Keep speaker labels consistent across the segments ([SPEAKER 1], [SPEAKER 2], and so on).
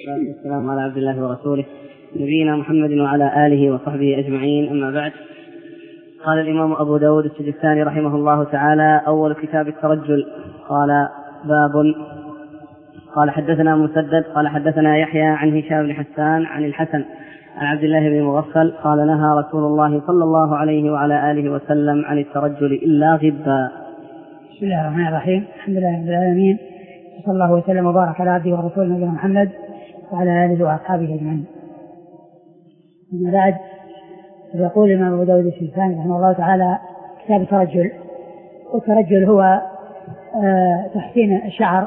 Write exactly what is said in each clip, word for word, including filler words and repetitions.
[SPEAKER 1] والسلام على عبد الله ورسوله نبينا محمد وعلى آله وصحبه أجمعين، أما بعد. قال الإمام أبو داود السجستاني رحمه الله تعالى: أول كتاب الترجل. قال: باب. قال: حدثنا مسدد قال حدثنا يحيى عن هشام بن حسان عن الحسن عن عبد الله بن مغفل قال: نهى رسول الله صلى الله عليه وعلى آله وسلم عن الترجل إلا غبا.
[SPEAKER 2] بسم الله الرحمن الرحيم. الحمد لله رب العالمين، صلى الله وسلم وبارك على عبده ورسوله نبينا محمد وعلى آله وأصحابه أجمعين. أما بعد، يقول الإمام أبو داود السجستاني رحمه الله تعالى: كتاب الترجل. والترجل هو آه تحسين الشعر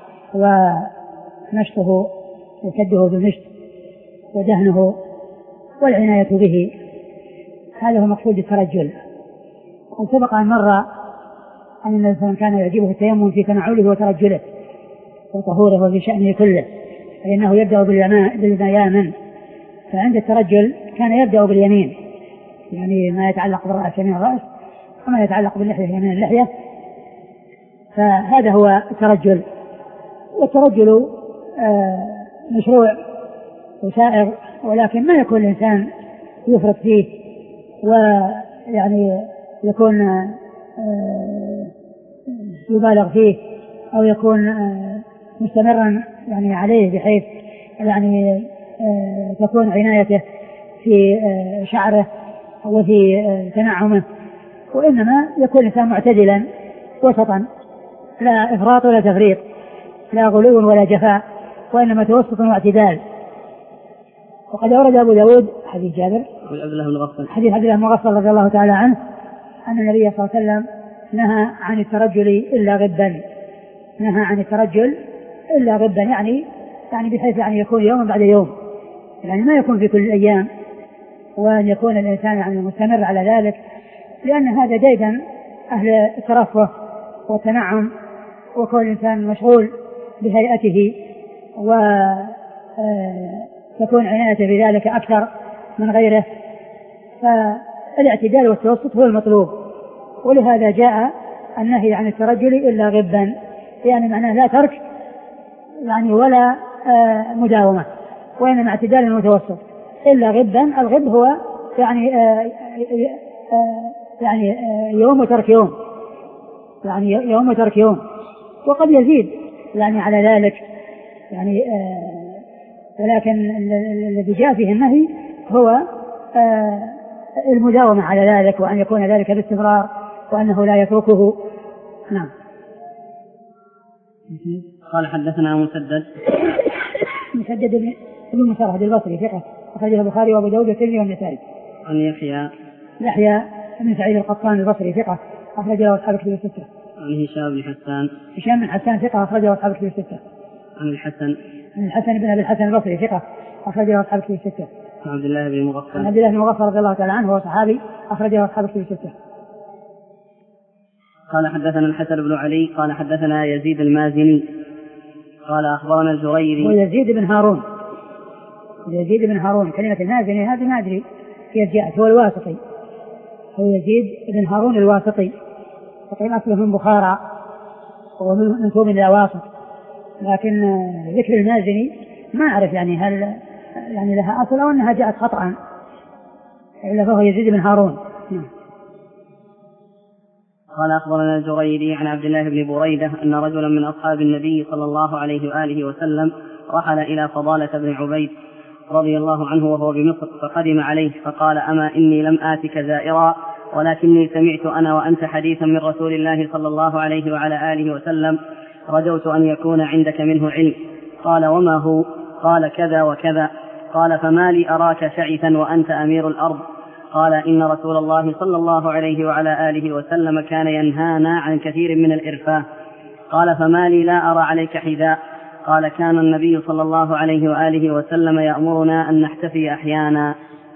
[SPEAKER 2] ونشطه وكده بالمشط ودهنه والعناية به، هذا هو مقصود الترجل. وسبق أن مر أن النبي صلى الله عليه وسلم كان يعجبه التيمم في تنعله وترجله وطهوره وفي شأنه كله، فإنه يبدأ باليمين، فعند الترجل كان يبدأ باليمين، يعني ما يتعلق بالرأس يمين الرأس وما يتعلق باللحية يمين اللحية، فهذا هو الترجل. والترجل آه مشروع وسائر، ولكن ما يكون الإنسان يفرط فيه ويعني يكون آه يبالغ فيه أو يكون آه مستمرا يعني عليه، بحيث يعني آه تكون عنايته في آه شعره وفي آه تنعمه، وإنما يكون الإنسان معتدلا وسطا، لا إفراط ولا تفريط، لا غلو ولا جفاء، وإنما توسط واعتدال. وقد أورد أبو داود حديث جابر حديث عبد الله بن مغفل رضي الله تعالى عنه أن النبي صلى الله عليه وسلم نهى عن الترجل إلا غبا. نهى عن الترجل إلا غبا، يعني يعني بحيث يعني يكون يوم بعد يوم، يعني ما يكون في كل الأيام، وأن يكون الإنسان يعني مستمر على ذلك، لأن هذا ديدا أهل الترفه والتنعم، وكل الإنسان مشغول بهيئته وتكون عنايته بذلك أكثر من غيره، فالاعتدال والتوسط هو المطلوب. ولهذا جاء النهي عن الترجل إلا غبا، يعني معناه لا ترك يعني ولا مداومة، وإنما اعتدال متوسط. إلا غبا، الغب هو يعني يعني يوم وترك يوم، يعني يوم وترك يوم، وقد يزيد يعني على ذلك يعني آه ولكن الذي جاء فيه النهي هو آه المداومة على ذلك، وأن يكون ذلك باستمرار، وأنه لا يتركه. نعم.
[SPEAKER 1] قال: حدثنا مسدد
[SPEAKER 2] مسدد بن مسرهد البصري ثقة أخرجه البخاري وأبو داود والترمذي والنسائي.
[SPEAKER 1] عن يحيى
[SPEAKER 2] يحيى بن سعيد القطان البصري ثقة أخرجه أصحاب الكتب الستة.
[SPEAKER 1] عن هشام بن حسان
[SPEAKER 2] هشام بن حسان ثقة أخرجه أصحاب الكتب الستة.
[SPEAKER 1] عن الحسن
[SPEAKER 2] عن الحسن بن أبي الحسن البصري ثقة أخرجه أصحاب الكتب الستة.
[SPEAKER 1] عن عبد الله بن مغفل
[SPEAKER 2] عن عبد الله بن مغفل رضي الله تعالى عنه، هو صحابي أخرجه أصحاب الكتب الستة.
[SPEAKER 1] قال: حدثنا الحسن بن علي قال حدثنا يزيد المازني قال أخبرنا الزريري.
[SPEAKER 2] ويزيد بن هارون يزيد بن هارون كلمة المازني هذه ما أدري كيف جاءت، هو الواسطي، هو يزيد بن هارون الواسطي، تقريبا أصله من بخارى ومنسوب إلى واسط، لكن ذكر المازني ما أعرف يعني هل يعني لها أصل أو أنها جاءت خطأ، إلا فهو يزيد بن هارون.
[SPEAKER 1] قال: أخبرنا الزريري عن عبد الله بن بريدة أن رجلا من أصحاب النبي صلى الله عليه وآله وسلم رحل إلى فضالة بن عبيد رضي الله عنه وهو بمصر، فقدم عليه فقال: أما إني لم آتك زائرا، ولكني سمعت أنا وأنت حديثا من رسول الله صلى الله عليه وعلى آله وسلم، رجوت أن يكون عندك منه علم. قال: وما هو؟ قال: كذا وكذا. قال: فما لي أراك شعثا وأنت أمير الأرض؟ قال: إن رسول الله صلى الله عليه وعلى آله وسلم كان ينهانا عن كثير من الإرفاه. قال: فما لي لا أرى عليك حذاء؟ قال: كان النبي صلى الله عليه وآله وسلم يأمرنا أن نحتفي أحيانا.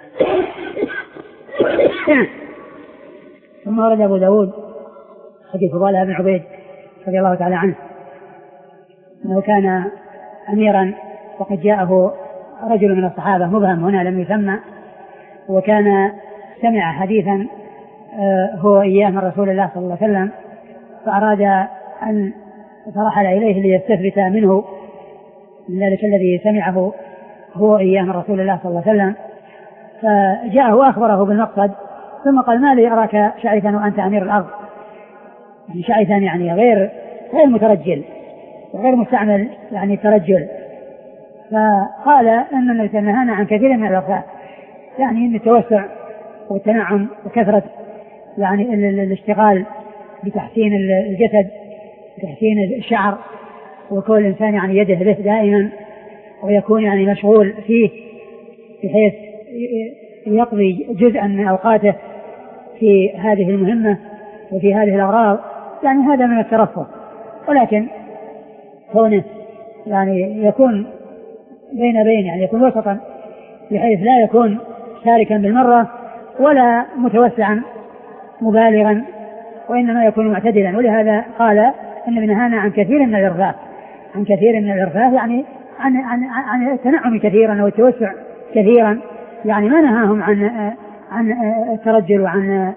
[SPEAKER 2] ثم ورد أبو داود حديث فضالة بن عبيد رضي الله تعالى عنه أنه كان أميرا، وقد جاءه رجل من الصحابة مبهم هنا لم يسمى، وكان سمع حديثا هو إياه من رسول الله صلى الله عليه وسلم، فأراد أن فرحل إليه ليستثبت منه من ذلك الذي سمعه هو إياه من رسول الله صلى الله عليه وسلم، فجاءه وأخبره بالمقصد، ثم قال: ما لي أراك شعثا وأنت أمير الأرض؟ يعني شعثا يعني غير غير مترجل وغير مستعمل يعني ترجل. فقال أن النبي نهانا عن كثير من الأرفاق، يعني أن التوسع والتنعم وكثرة يعني الاشتغال بتحسين الجسد وتحسين الشعر، وكل الإنسان يعني يده به دائما ويكون يعني مشغول فيه بحيث يقضي جزءا من أوقاته في هذه المهمة وفي هذه الأغراض، يعني هذا من الترفه. ولكن كونه يعني يكون بين بين يعني يكون وسطا بحيث لا يكون شاركا بالمرة ولا متوسعا مبالغا، وإنما يكون معتدلا. ولهذا قال إن نهانا عن كثير من الإرفاق، عن كثير من الإرفاق يعني عن عن عن التنعم كثيرا والتوسع كثيرا، يعني ما نهاهم عن عن الترجل وعن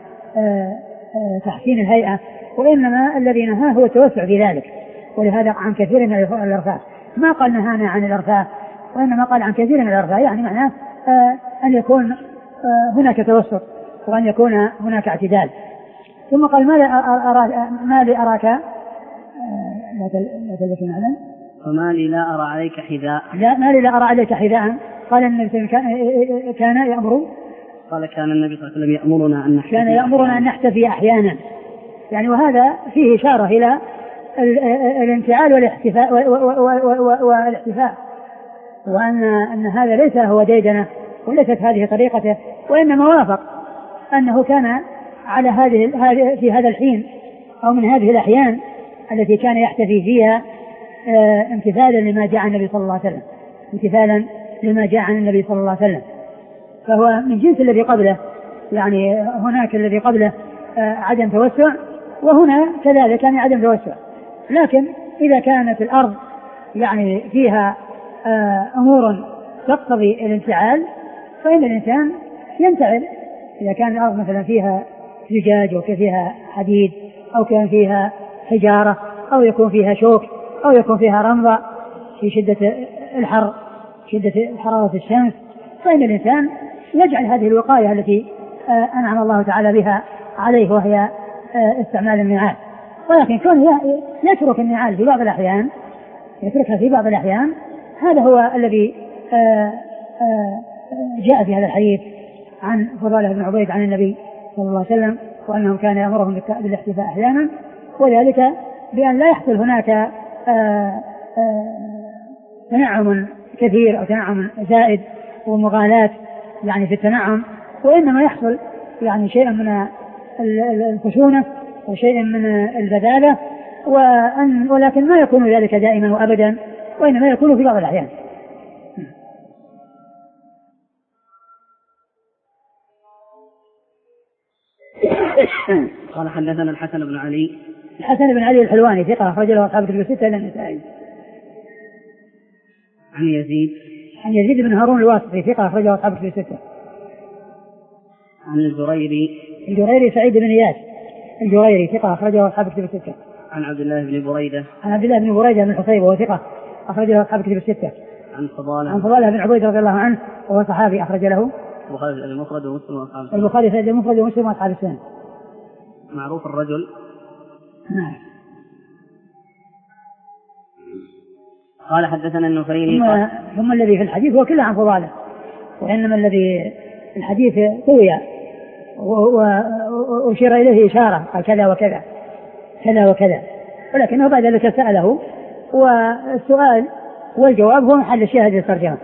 [SPEAKER 2] تحسين الهيئة، وإنما الذي نهاه هو التوسع في ذلك. ولهذا عن كثير من الإرفاق، ما قال نهانا عن الإرفاق، وإنما قال عن كثير من الإرفاق، يعني معناه أن يكون هناك توسط وأن يكون هناك اعتدال. ثم قال: ما لي أراك, ما لي أراك لا تلبس معلم
[SPEAKER 1] وما لي لا أرى عليك حذاء
[SPEAKER 2] لا ما لي لا أرى عليك حذاء. قال النبي كان يأمر
[SPEAKER 1] قال كان النبي صلى الله عليه وسلم يأمرنا أن نحتفي
[SPEAKER 2] كان يأمرنا أن نحتفي أحيانا، يعني وهذا فيه إشارة إلى الانفعال والاحتفاء والاحتفاء، وأن أن هذا ليس هو ديدنه وليست هذه طريقته، وإنما وافق أنه كان على هذه في هذا الحين أو من هذه الأحيان التي كان يحتفي فيها امتثالا لما جاء عن النبي صلى الله عليه وسلم، امتثالا لما جاء عن النبي صلى الله عليه وسلم. فهو من جنس الذي قبله، يعني هناك الذي قبله عدم توسع، وهنا كذلك يعني عدم توسع. لكن إذا كانت الأرض يعني فيها أمور تقتضي الانفعال فإن الإنسان ينفعل. إذا كان الأرض مثلا فيها زجاج أو فيها حديد أو كان فيها حجارة أو يكون فيها شوك أو يكون فيها رمضة في شدة الحر شدة حرارة الشمس، فإن الإنسان يجعل هذه الوقاية التي أنعم الله تعالى بها عليه وهي استعمال النعال. ولكن كونه يترك النعال في بعض الأحيان يتركها في بعض الأحيان هذا هو الذي جاء في هذا الحديث عن فضالة بن عبيد عن النبي صلى الله عليه وسلم، وأنه كان يأمرهم بالاحتفاء أحيانا، وذلك بأن لا يحصل هناك تنعم كثير أو تنعم زائد ومغالاة يعني في التنعم، وإنما يحصل يعني شيء من الخشونة وشيء من البذالة، وأن ولكن ما يكون ذلك دائما وأبدا، وإنما يكون في بعض الأحيان.
[SPEAKER 1] قال حدثنا الحسن بن علي
[SPEAKER 2] الحسن بن علي الحلواني ثقة أخرج له أصحاب الكتب الستة إلا النسائي.
[SPEAKER 1] عن يزيد
[SPEAKER 2] عن يزيد بن هارون الواسطي ثقة أخرج له أصحاب الكتب الستة.
[SPEAKER 1] عن الجريري
[SPEAKER 2] الجريري سعيد بن إياس الجريري ثقة أخرج له أصحاب الكتب الستة.
[SPEAKER 1] عن عبد الله بن بريدة
[SPEAKER 2] عن عبد الله بن بريدة بن الحصيب وهو ثقة أخرج له أصحاب الكتب الستة.
[SPEAKER 1] عن فضالة
[SPEAKER 2] عن فضالة بن عبيد رضي الله عنه وهو صحابي أخرج له
[SPEAKER 1] البخاري المفرد ومسلم وأصحاب السنن.
[SPEAKER 2] البخاري في المفرد ومسلم وأصحاب السنن.
[SPEAKER 1] معروف الرجل.
[SPEAKER 2] نعم.
[SPEAKER 1] قال حدثنا النفريني
[SPEAKER 2] ثم, ثم الذي في الحديث هو كله عن فضالة، وإنما الذي الحديث طوي وأشير إليه إشارة قال كذا وكذا كذا وكذا، ولكنه بعد ذلك سأله، والسؤال والجواب هو محل الشاهد للترجمة.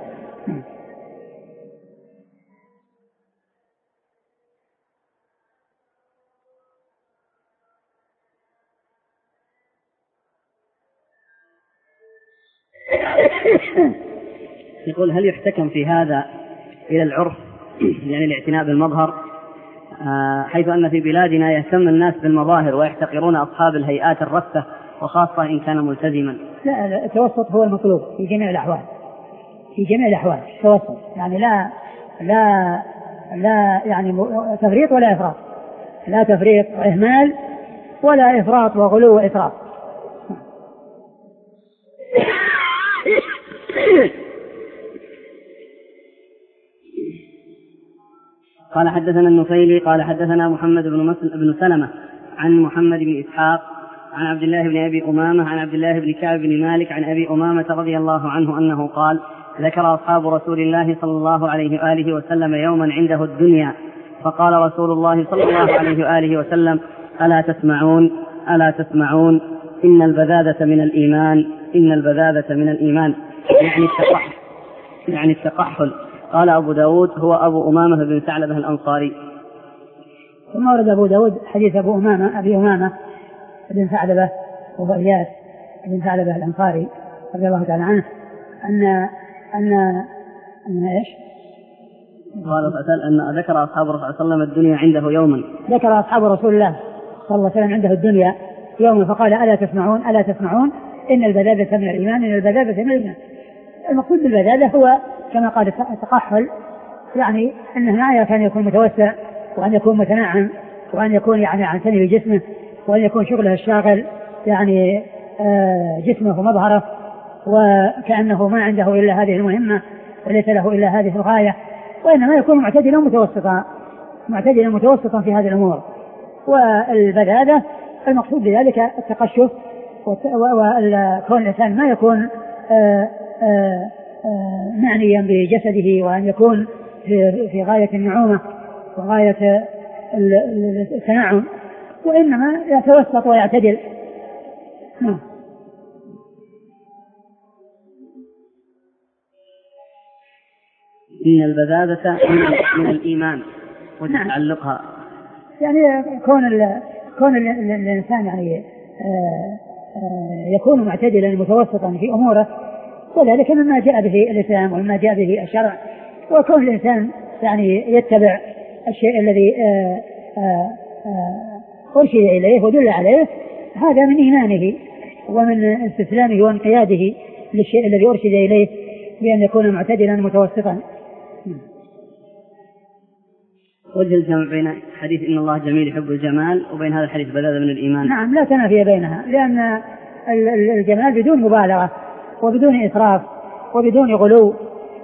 [SPEAKER 1] يقول: هل يحتكم في هذا إلى العرف يعني الاعتناء بالمظهر، حيث أن في بلادنا يهتم الناس بالمظاهر ويحتقرون أصحاب الهيئات الرثة وخاصة إن كان ملتزما؟
[SPEAKER 2] لا، التوسط هو المطلوب في جميع الأحوال، في جميع الأحوال التوسط، يعني لا لا لا يعني تفريط ولا إفراط، لا تفريط وإهمال ولا إفراط وغلو وإفراط.
[SPEAKER 1] قال حدثنا النفيلي قال حدثنا محمد بن, بن سلمة عن محمد بن إسحاق عن عبد الله بن أبي أمامة عن عبد الله بن كعب بن مالك عن أبي أمامة رضي الله عنه أنه قال ذكر أصحاب رسول الله صلى الله عليه وآله وسلم يوما عنده الدنيا فقال رسول الله صلى الله عليه وآله وسلم ألا تسمعون ألا تسمعون إن البذاذة من الإيمان إن البذاذة من الإيمان يعني التقحل يعني التقحل. قال أبو داود هو أبو أمامة بن ثعلبة الأنصاري.
[SPEAKER 2] ثم ورد أبو داود حديث أبو أمامة أبي أمامة بن ثعلبة وهو إياس بن ثعلبة الأنصاري رضي الله تعالى عنه أن أن أن إيش؟
[SPEAKER 1] قال فسأل أن ذكر أصحاب رسول الله صلى الله عليه وسلم الدنيا عنده يوما
[SPEAKER 2] ذكر أصحاب رسول الله صلى الله عليه وسلم عنده الدنيا يوما فقال ألا تسمعون ألا تسمعون إن البذاذة من الإيمان إن البذاذة من الإيمان. المقصود بالبذاذة هو كما قال التقحل يعني أنه ما كان يكون متوسع وأن يكون متنعم وأن يكون يعني عن سنه جسمه وأن يكون شغله الشاغل يعني جسمه ومظهره وكأنه ما عنده إلا هذه المهمة وليس له إلا هذه الغاية وإنما يكون معتدلا متوسطا معتدلا متوسطا في هذه الأمور. والبذاذة المقصود بذلك التقشف وكون الإنسان ما يكون آآ آآ معنيا بجسده وأن يكون في, في غاية النعومة وغاية التنعم وإنما يتوسط ويعتدل. نعم.
[SPEAKER 1] إن البذاذة من الإيمان وتتعلقها
[SPEAKER 2] يعني كون كون الإنسان يعني يكون معتدلا متوسطا في أموره وذلك مما جاء به الإسلام ومما جاء به الشرع وكون الإنسان يعني يتبع الشيء الذي أرشد إليه ودل عليه هذا من إيمانه ومن استسلامه وانقياده للشيء الذي أرشد إليه بأن يكون معتدلا متوسطا.
[SPEAKER 1] وجه الجمع بين حديث إن الله جميل يحب الجمال وبين هذا الحديث بذاذة من الإيمان.
[SPEAKER 2] نعم لا تنافي بينها لأن الجمال بدون مبالغة وبدون إسراف وبدون غلو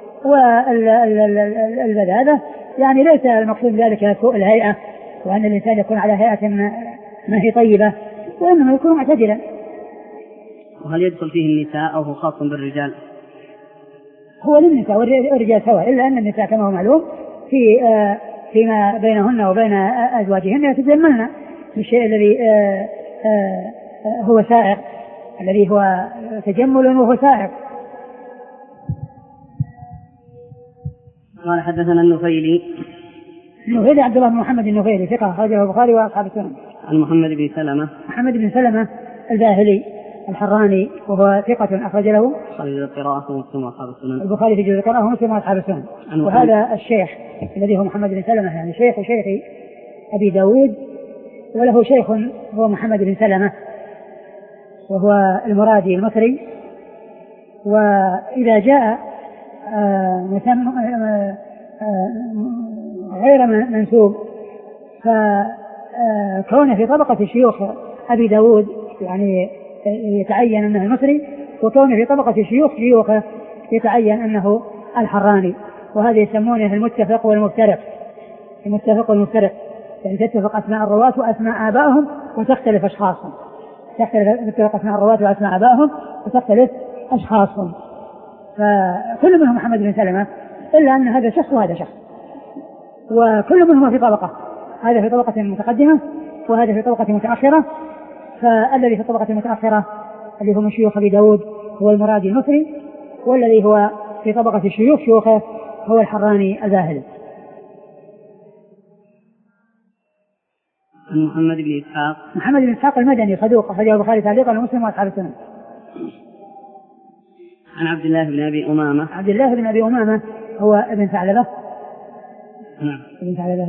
[SPEAKER 2] والبذاذة يعني ليس المقصود ذلك سوء الهيئة وأن الإنسان يكون على هيئة ما هي طيبة وإنما يكون معتدلا.
[SPEAKER 1] وهل يدخل فيه النساء أو هو خاص بالرجال؟
[SPEAKER 2] هو للنساء والرجال سواء إلا أن النساء كما هو معلوم في آه فيما بينهن وبين أزواجهن يتجملن بالشيء الذي آآ آآ هو سائغ الذي هو تجمل وهو سائغ.
[SPEAKER 1] قال حدثنا النفيلي
[SPEAKER 2] النفيلي عبد الله بن محمد النفيلي ثقة أخرجه البخاري وأصحاب السنن.
[SPEAKER 1] عن محمد بن سلمة
[SPEAKER 2] محمد بن سلمة الباهلي الحراني وهو ثقة أخرج له
[SPEAKER 1] البخاري في القراءة ومسلم وأصحاب السنن.
[SPEAKER 2] البخاري في جزء القراءة ومسلم وأصحاب السنن. وهذا الشيخ الذي هو محمد بن سلمة يعني شيخ شيخ أبي داود وله شيخ هو محمد بن سلمة وهو المرادي المصري. وإذا جاء غير منسوب فكونه في طبقة شيوخ أبي داود يعني يتعين أنه المصري وكونه في طبقة شيوخ شيوخه يتعين أنه الحراني. وهذا يسمونه المتفق والمفترق. المتفق والمفترق يعني تتفق أسماء الرواة وأسماء آبائهم وتختلف أشخاصهم. تتفق أسماء الرواة وأسماء آبائهم وتختلف أشخاصهم. فكل منهم محمد بن سلمة إلا أن هذا شخص وهذا شخص وكل منهم في طبقة. هذا في طبقة متقدمة وهذا في طبقة متأخرة. فالذي في الطبقة المتأخرة اللي هو من شيوخ أبي داود هو المرادي المصري والذي هو في طبقة الشيوخ شيوخه هو الحراني الباهلي.
[SPEAKER 1] عن محمد بن إسحاق
[SPEAKER 2] محمد بن إسحاق المدني صدوق أخرجه البخاري تعليقا ومسلم وأصحاب السنن.
[SPEAKER 1] عن عبد الله بن أبي أمامة
[SPEAKER 2] عبد الله بن أبي أمامة هو ابن ثعلبة.
[SPEAKER 1] نعم
[SPEAKER 2] ابن ثعلبة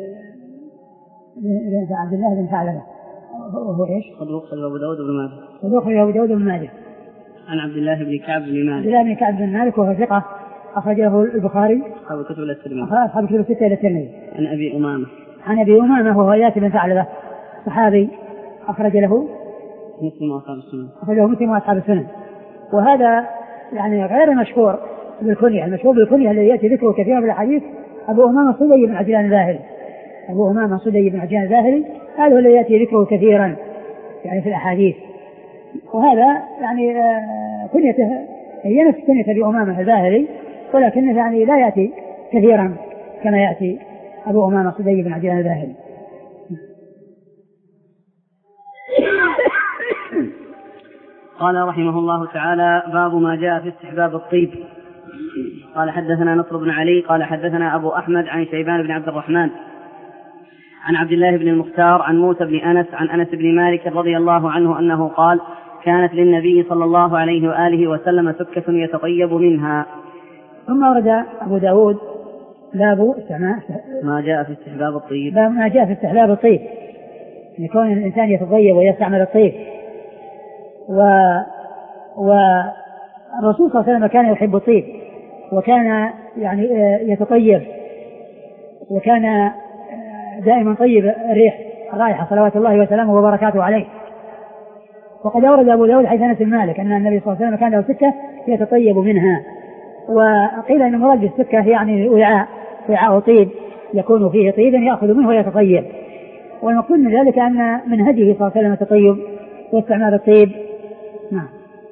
[SPEAKER 2] ابن عبد الله بن ثعلبة هو ايش؟
[SPEAKER 1] صدوق أخرجه أبو داود بن ماجه.
[SPEAKER 2] صدوق أخرجه أبو داود بن ماجه.
[SPEAKER 1] عن عبد الله بن كعب بن مالك
[SPEAKER 2] عبد الله بن كعب بن مالك وهو ثقة أخرجه البخاري
[SPEAKER 1] أصحاب الكتب الستة
[SPEAKER 2] أصحاب الكتب الستة إلى الترمذي.
[SPEAKER 1] عن أبي أمامة
[SPEAKER 2] عن أبي أمامة وهو إياس بن ثعلبة صحابي أخرج له
[SPEAKER 1] مسلم وأصحاب السنن.
[SPEAKER 2] أخرجه مسلم وأصحاب السنن. وهذا يعني غير مشهور بالكنية. المشهور بالكنية الذي يأتي ذكره كثيرا في الحديث أبو أمامة صدي بن عجلان الباهلي. أبو أمامة صدي بن عجلان الباهلي هذا هو الذي يأتي ذكره كثيرا يعني في الأحاديث. وهذا يعني كنيته هي نفس كنية أبي أمامة الباهلي، ولكنه يعني لا يأتي كثيرا كما يأتي أبو أمامة صدي بن عجلان الباهلي.
[SPEAKER 1] قال رحمه الله تعالى: باب ما جاء في استحباب الطيب. قال حدثنا نصر بن علي قال حدثنا أبو أحمد عن شيبان بن عبد الرحمن عن عبد الله بن المختار عن موسى بن أنس عن أنس بن مالك رضي الله عنه أنه قال: كانت للنبي صلى الله عليه وآله وسلم سكة يتطيب منها.
[SPEAKER 2] ثم ورد أبو داود باب
[SPEAKER 1] ما جاء في استحباب الطيب.
[SPEAKER 2] باب ما جاء في استحباب الطيب، يكون الإنسان يتطيب ويستعمل الطيب. و والرسول صلى الله عليه وسلم كان يحب الطيب، وكان يعني يتطيب، وكان دائما طيب الريح الرائحة صلوات الله وسلامه وبركاته عليه. وقد أورد أبو داود حديث أنس بن مالك أن النبي صلى الله عليه وسلم كان له سكة يتطيب منها. وقيل أن المراد بالسكة يعني وعاء وعاء طيب يكون فيه طيب يأخذ منه ويتطيب. والمقصود من ذلك أن من هديه صلى الله عليه وسلم التطيب واستعمال الطيب. نعم.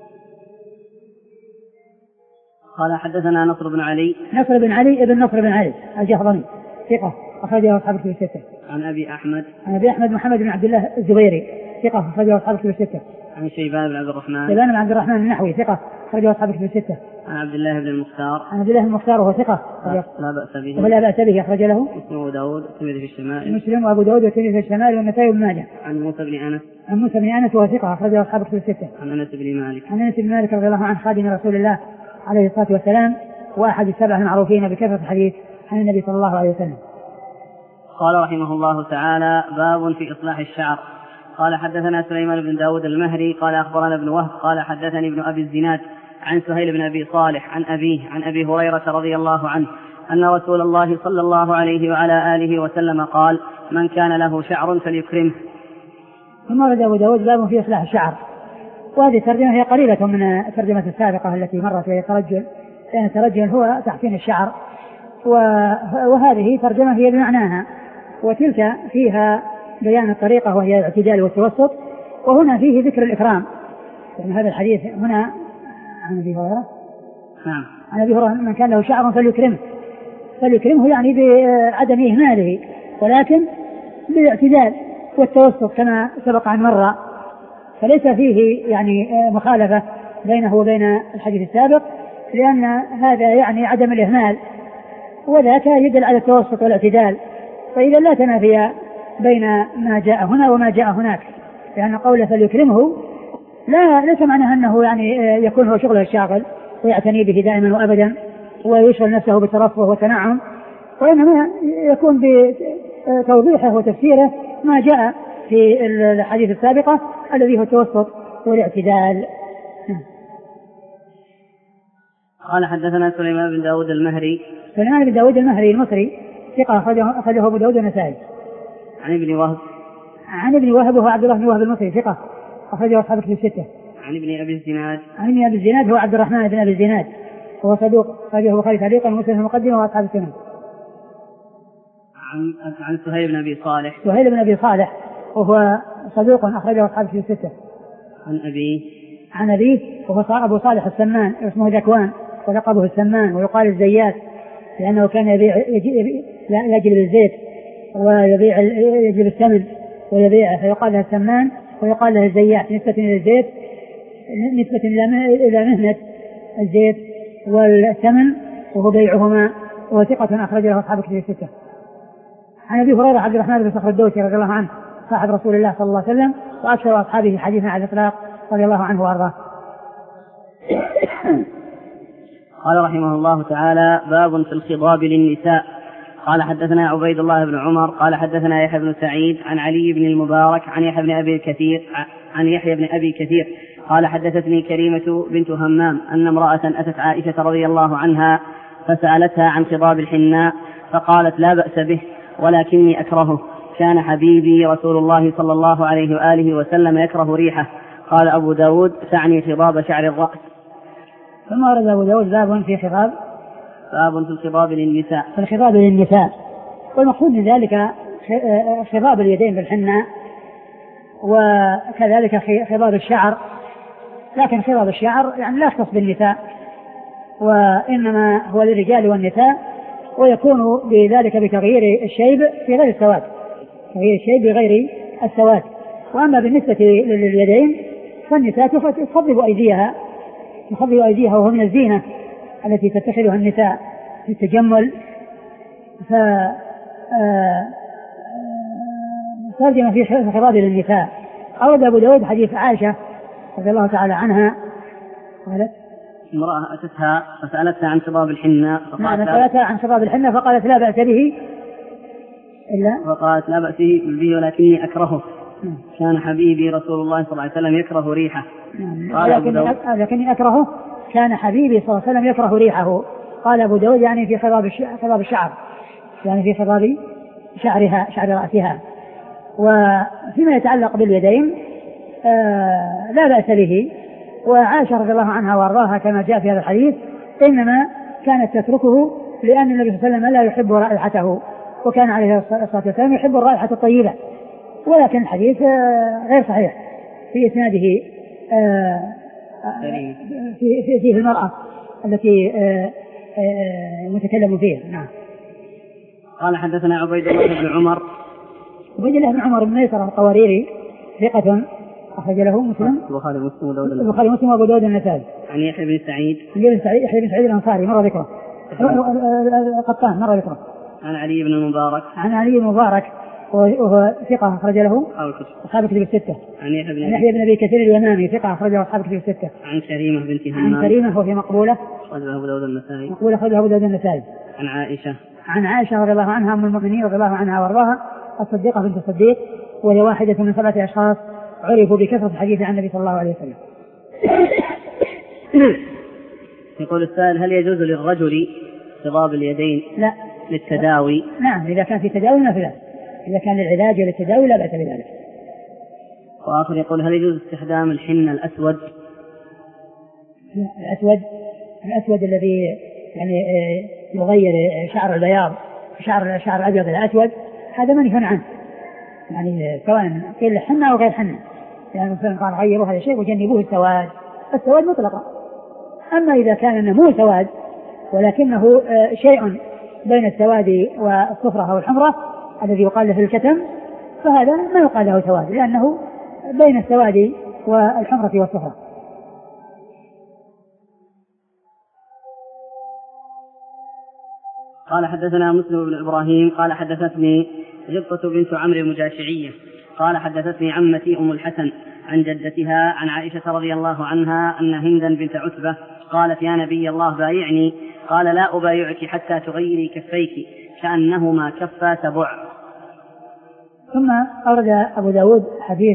[SPEAKER 1] قال حدثنا نصر بن علي
[SPEAKER 2] نصر بن علي ابن نصر بن علي الجهضمي ثقة أخرجه أصحاب الكتب الستة.
[SPEAKER 1] عن أبي أحمد
[SPEAKER 2] عن أبي أحمد محمد بن عبد الله الزبيري ثقة أخرجه أصحاب الكتب الستة.
[SPEAKER 1] عن شيبان بن عبد الرحمن
[SPEAKER 2] شيبان بن عبد الرحمن النحوي ثقة أخرجه أصحاب الكتب الستة.
[SPEAKER 1] عن عبد الله بن المختار
[SPEAKER 2] عن عبد الله بن المختار وهو ثقة
[SPEAKER 1] لا بأس به
[SPEAKER 2] ولا بأس به أخرج له
[SPEAKER 1] مسلم وأبو داود والترمذي في الشمائل
[SPEAKER 2] مسلم وأبو داود والترمذي في الشمائل والنسائي بن ماجه.
[SPEAKER 1] عن موسى بن أنس
[SPEAKER 2] عن موسى بن أنس وهو ثقة أخرجه أصحاب الكتب الستة.
[SPEAKER 1] عن أنس بن مالك
[SPEAKER 2] عن أنس بن مالك رضي الله عنه خادم رسول الله عليه الصلاة والسلام وأحد السبعة المعروفين بكثرة الحديث عن النبي صلى الله عليه وسلم.
[SPEAKER 1] قال رحمه الله تعالى: باب في إصلاح الشعر. قال حدثنا سليمان بن داود المهري قال أخبرنا ابن وهب قال حدثني ابن أبي الزناد عن سهيل بن أبي صالح عن أبيه عن أبي هريرة رضي الله عنه أن رسول الله صلى الله عليه وعلى آله وسلم قال: من كان له شعر فليكرمه.
[SPEAKER 2] ثم ورد أبو داود باب في إصلاح الشعر، وهذه الترجمة هي قريبة من الترجمة السابقة التي مرت وهي الترجل، لأن الترجل هو تحسين الشعر، وهذه ترجمة هي بمعناها، وتلك فيها بيان الطريقة وهي الاعتدال والتوسط، وهنا فيه ذكر الإكرام. يعني هذا الحديث هنا عن أبي هريرة
[SPEAKER 1] نعم
[SPEAKER 2] عن أبي هريرة: من كان له شعر فليكرمه. فليكرمه يعني بعدم إهماله، ولكن بالاعتدال والتوسط كما سبق عن مرة، فليس فيه يعني مخالفة بينه وبين الحديث السابق، لأن هذا يعني عدم الإهمال، وذاك يدل على التوسط والاعتدال. فإذا لا تنافي بين ما جاء هنا وما جاء هناك، لأن قوله فليكرمه لا ليس معناه أنه يعني يكون هو شغله الشاغل ويعتني به دائما وأبدا ويشغل نفسه بالترفه والتنعم، وإنما يكون بتوضيحه وتفسيره ما جاء في الحديث السابقة الذي هو التوسط والاعتدال.
[SPEAKER 1] قال حدثنا سليمان بن داود المهري
[SPEAKER 2] سليمان بن داود المهري المصري ثقة أخرجه أبو داود النسائي.
[SPEAKER 1] عن ابن وهب
[SPEAKER 2] عن ابن وهب وهو عبد الله بن وهب المصري ثقة أخرجه أصحاب الكتب الستة.
[SPEAKER 1] عن ابن أبي الزناد
[SPEAKER 2] عن ابن أبي الزناد هو عبد الرحمن بن أبي الزناد وهو صدوق أخرجه البخاري تعليقا ومسلم في المقدمة وأصحاب السنن.
[SPEAKER 1] عن عن سهيل بن أبي صالح
[SPEAKER 2] سهيل بن أبي صالح وهو صدوق أخرجه أصحاب الكتب الستة.
[SPEAKER 1] عن أبيه
[SPEAKER 2] عن أبيه وهو أبو صالح السمان اسمه ذكوان ولقبه السمان ويقال الزيات، لأنه كان يبيع يجلب الزيت ويبيع يجلب السمن ويبيعه، فيقال له السمان ويقال له الزيات نسبة إلى الزيت، نسبة إلى مهنة الزيت والسمن، وهو بيعهما، وثقة أخرجه أصحاب الكتب الستة. عن أبي هريرة عبد الرحمن بن صخر الدوسي رضي الله عنه صاحب رسول الله صلى الله عليه وسلم وأكثر أصحابه حديثا على الإطلاق رضي الله عنه وأرضاه.
[SPEAKER 1] قال رحمه الله تعالى: باب في الخضاب للنساء. قال حدثنا عبيد الله بن عمر قال حدثنا يحيى بن سعيد عن علي بن المبارك عن يحيى بن أبي كثير عن يحيى بن أبي كثير قال حدثتني كريمة بنت همام أن امرأة أتت عائشة رضي الله عنها فسألتها عن خضاب الحناء فقالت: لا بأس به ولكني أكرهه، كان حبيبي رسول الله صلى الله عليه وآله وسلم يكره ريحه. قال أبو داود: تعني خضاب شعر الرأس.
[SPEAKER 2] ثم ورد أبو داود باب في خضاب
[SPEAKER 1] باب في الخضاب للنساء.
[SPEAKER 2] في الخضاب للنساء، والمقصود من ذلك خضاب اليدين بالحناء، وكذلك خضاب الشعر، لكن خضاب الشعر يعني لا يختص بالنساء، وإنما هو للرجال والنساء، ويكون بذلك بتغيير الشيب في غير السواد، تغيير الشيب بغير السواد. وأما بالنسبة لليدين فالنساء تخضب أيديها تخضب أيديها وهو من الزينة التي تتخذها النساء في التجمل. ف ترجم في خضاب للنساء. أورد أبو داود حديث عائشة رضي الله تعالى عنها قالت
[SPEAKER 1] امرأة أتتها فسألتها عن خضاب الحنة
[SPEAKER 2] نعم سألتها عن خضاب الحنة فقالت لا بأس به إلا
[SPEAKER 1] فقالت لا بأس به ولكني أكرهه، كان حبيبي رسول الله صلى الله عليه وسلم يكره ريحه.
[SPEAKER 2] قال لكني أكرهه كان حبيبي صلى الله عليه وسلم يكره ريحه. قال أبو داود يعني في خضاب خضاب الشعر، يعني في خضاب شعرها شعر رأسها. وفيما يتعلق باليدين آه لا بأس به. وعائشة رضي الله عنها وارضاها كما جاء في هذا الحديث إنما كانت تتركه لأن النبي صلى الله عليه وسلم لا يحب رائحته، وكان عليه الصلاة والسلام يحب الرائحة الطيبة. ولكن الحديث آه غير صحيح في إسناده آه في في فيه المرأة التي آه آه متكلم فيها. نعم.
[SPEAKER 1] قال حدثنا عبيد الله بن عمر
[SPEAKER 2] عبيد الله بن عمر بن ميسر القواريري ثقة أخرج له مسلم
[SPEAKER 1] البخاري ومسلم وداود
[SPEAKER 2] البخاري ومسلم وأبو داود النسائي.
[SPEAKER 1] عن يحيى بن سعيد
[SPEAKER 2] بن سعيد يحيى بن سعيد الأنصاري مرة ذكره قطان مرة ذكره.
[SPEAKER 1] عن علي بن المبارك
[SPEAKER 2] عن علي بن المبارك وهو ثقة أخرج له أصحاب الكتب الستة.
[SPEAKER 1] عن
[SPEAKER 2] يحيى بن أبي كثير اليمامي ثقة أخرجه أصحاب الكتب الستة.
[SPEAKER 1] عن كريمة بنت همام
[SPEAKER 2] عن كريمة وهي مقبولة
[SPEAKER 1] أخرجه أبو داود النسائي
[SPEAKER 2] مقبولة أخرجه أبو داود النسائي.
[SPEAKER 1] عن عائشة
[SPEAKER 2] عن عائشة رضي الله عنها أم المؤمنين رضي الله عنها وارضاها الصديقة بنت الصديق، وهي واحدة من سبعة أشخاص عرفوا بكثرة الحديث عن النبي صلى الله عليه وسلم.
[SPEAKER 1] يقول السائل هل يجوز للرجل خضاب اليدين؟
[SPEAKER 2] لا.
[SPEAKER 1] للتداوي؟
[SPEAKER 2] نعم إذا كان في تداوي ما في ذلك، إذا كان للعلاج وللتداوي لا بأس بذلك.
[SPEAKER 1] وآخر يقول هل يجوز استخدام الحنة الأسود؟
[SPEAKER 2] الأسود الأسود الذي يعني يغير شعر البياض شعر شعر الأبيض الأسود هذا منهي عنه، يعني سواء قيل حنة أو غير حنة، يعني مثلا قال غيروا هذا الشيء وجنبوه السواد، السواد مطلقا. أما إذا كان مو سواد ولكنه شيء بين السواد والصفرة أو الحمرة الذي يقال له الكتم فهذا ما يقال له سواد لأنه بين السواد والحمرة والصفرة.
[SPEAKER 1] قال حدثنا مسلم بن إبراهيم قال حدثتني جبطة بنت عمرو المجاشعية قال حدثتني عمتي أم الحسن عن جدتها عن عائشة رضي الله عنها أن هندا بنت عتبة قالت يا نبي الله بايعني، قال لا أبايعك حتى تغيري كفيك كأنهما كفا سبع.
[SPEAKER 2] ثم أورد أبو داود حديث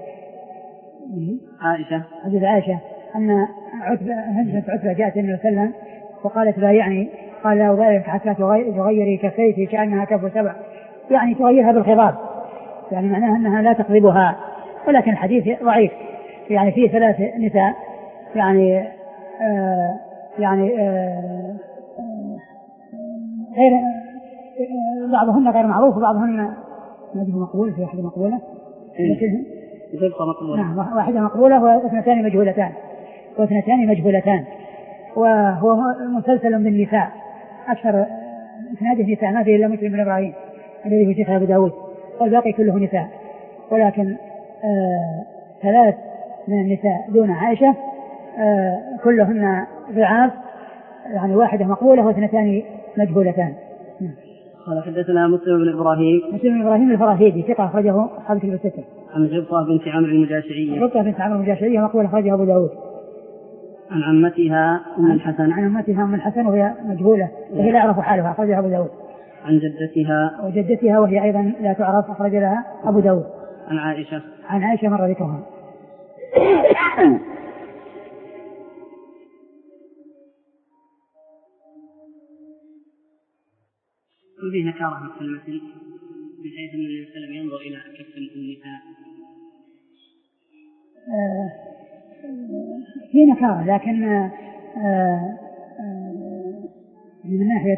[SPEAKER 1] عائشة
[SPEAKER 2] حديث عائشة أن عتبة هند بنت عتبة جاءت النبي صلى الله عليه وسلم وقالت بايعني، قال لا أبايعك حتى تغيري كفيك كأنها كف سبع، يعني تغيرها بالخضاب، يعني معناها أنها لا تقلبها. ولكن الحديث ضعيف، يعني فيه ثلاث نساء يعني آه يعني آه غير آه بعضهن غير معروف وبعضهن مقبول، في واحدة مقبولة نعم واحدة مقبولة واثنتان مجهولتان واثنتان مجهولتان وهو مسلسل بالنساء أكثر إسناده نساء، ما فيه إلا مسلم بن إبراهيم الذي في شيخ أبو داود والباقي كله نساء. ولكن آه ثلاث من النساء دون عائشة آه كلهن ضعاف، يعني واحدة مقبولة واثنتان مجهولتان.
[SPEAKER 1] قال حدثنا مسلم بن إبراهيم
[SPEAKER 2] مسلم بن إبراهيم الفراهيدي ثقة أخرجه أصحاب الكتب الستة.
[SPEAKER 1] عن جبطة بنت عمرو المجاشعية
[SPEAKER 2] جبطة بنت عمرو المجاشعية مقبولة أخرجه أبو داود.
[SPEAKER 1] عن عمتها أم الحسن
[SPEAKER 2] عن عمتها أم الحسن وهي مجهولة وهي لا يعرف حالها أخرجها أبو داود.
[SPEAKER 1] عن جدتها
[SPEAKER 2] وجدتها وهي أيضا لا تعرف أخرج لها أبو داود.
[SPEAKER 1] عن عائشة
[SPEAKER 2] عن عائشة مرة ذكرها.
[SPEAKER 1] وفيه نكارة في المثل بحيث أن النبي صلى الله عليه وسلم ينظر إلى كف النساء.
[SPEAKER 2] في نكارة لكن آه آه من ناحية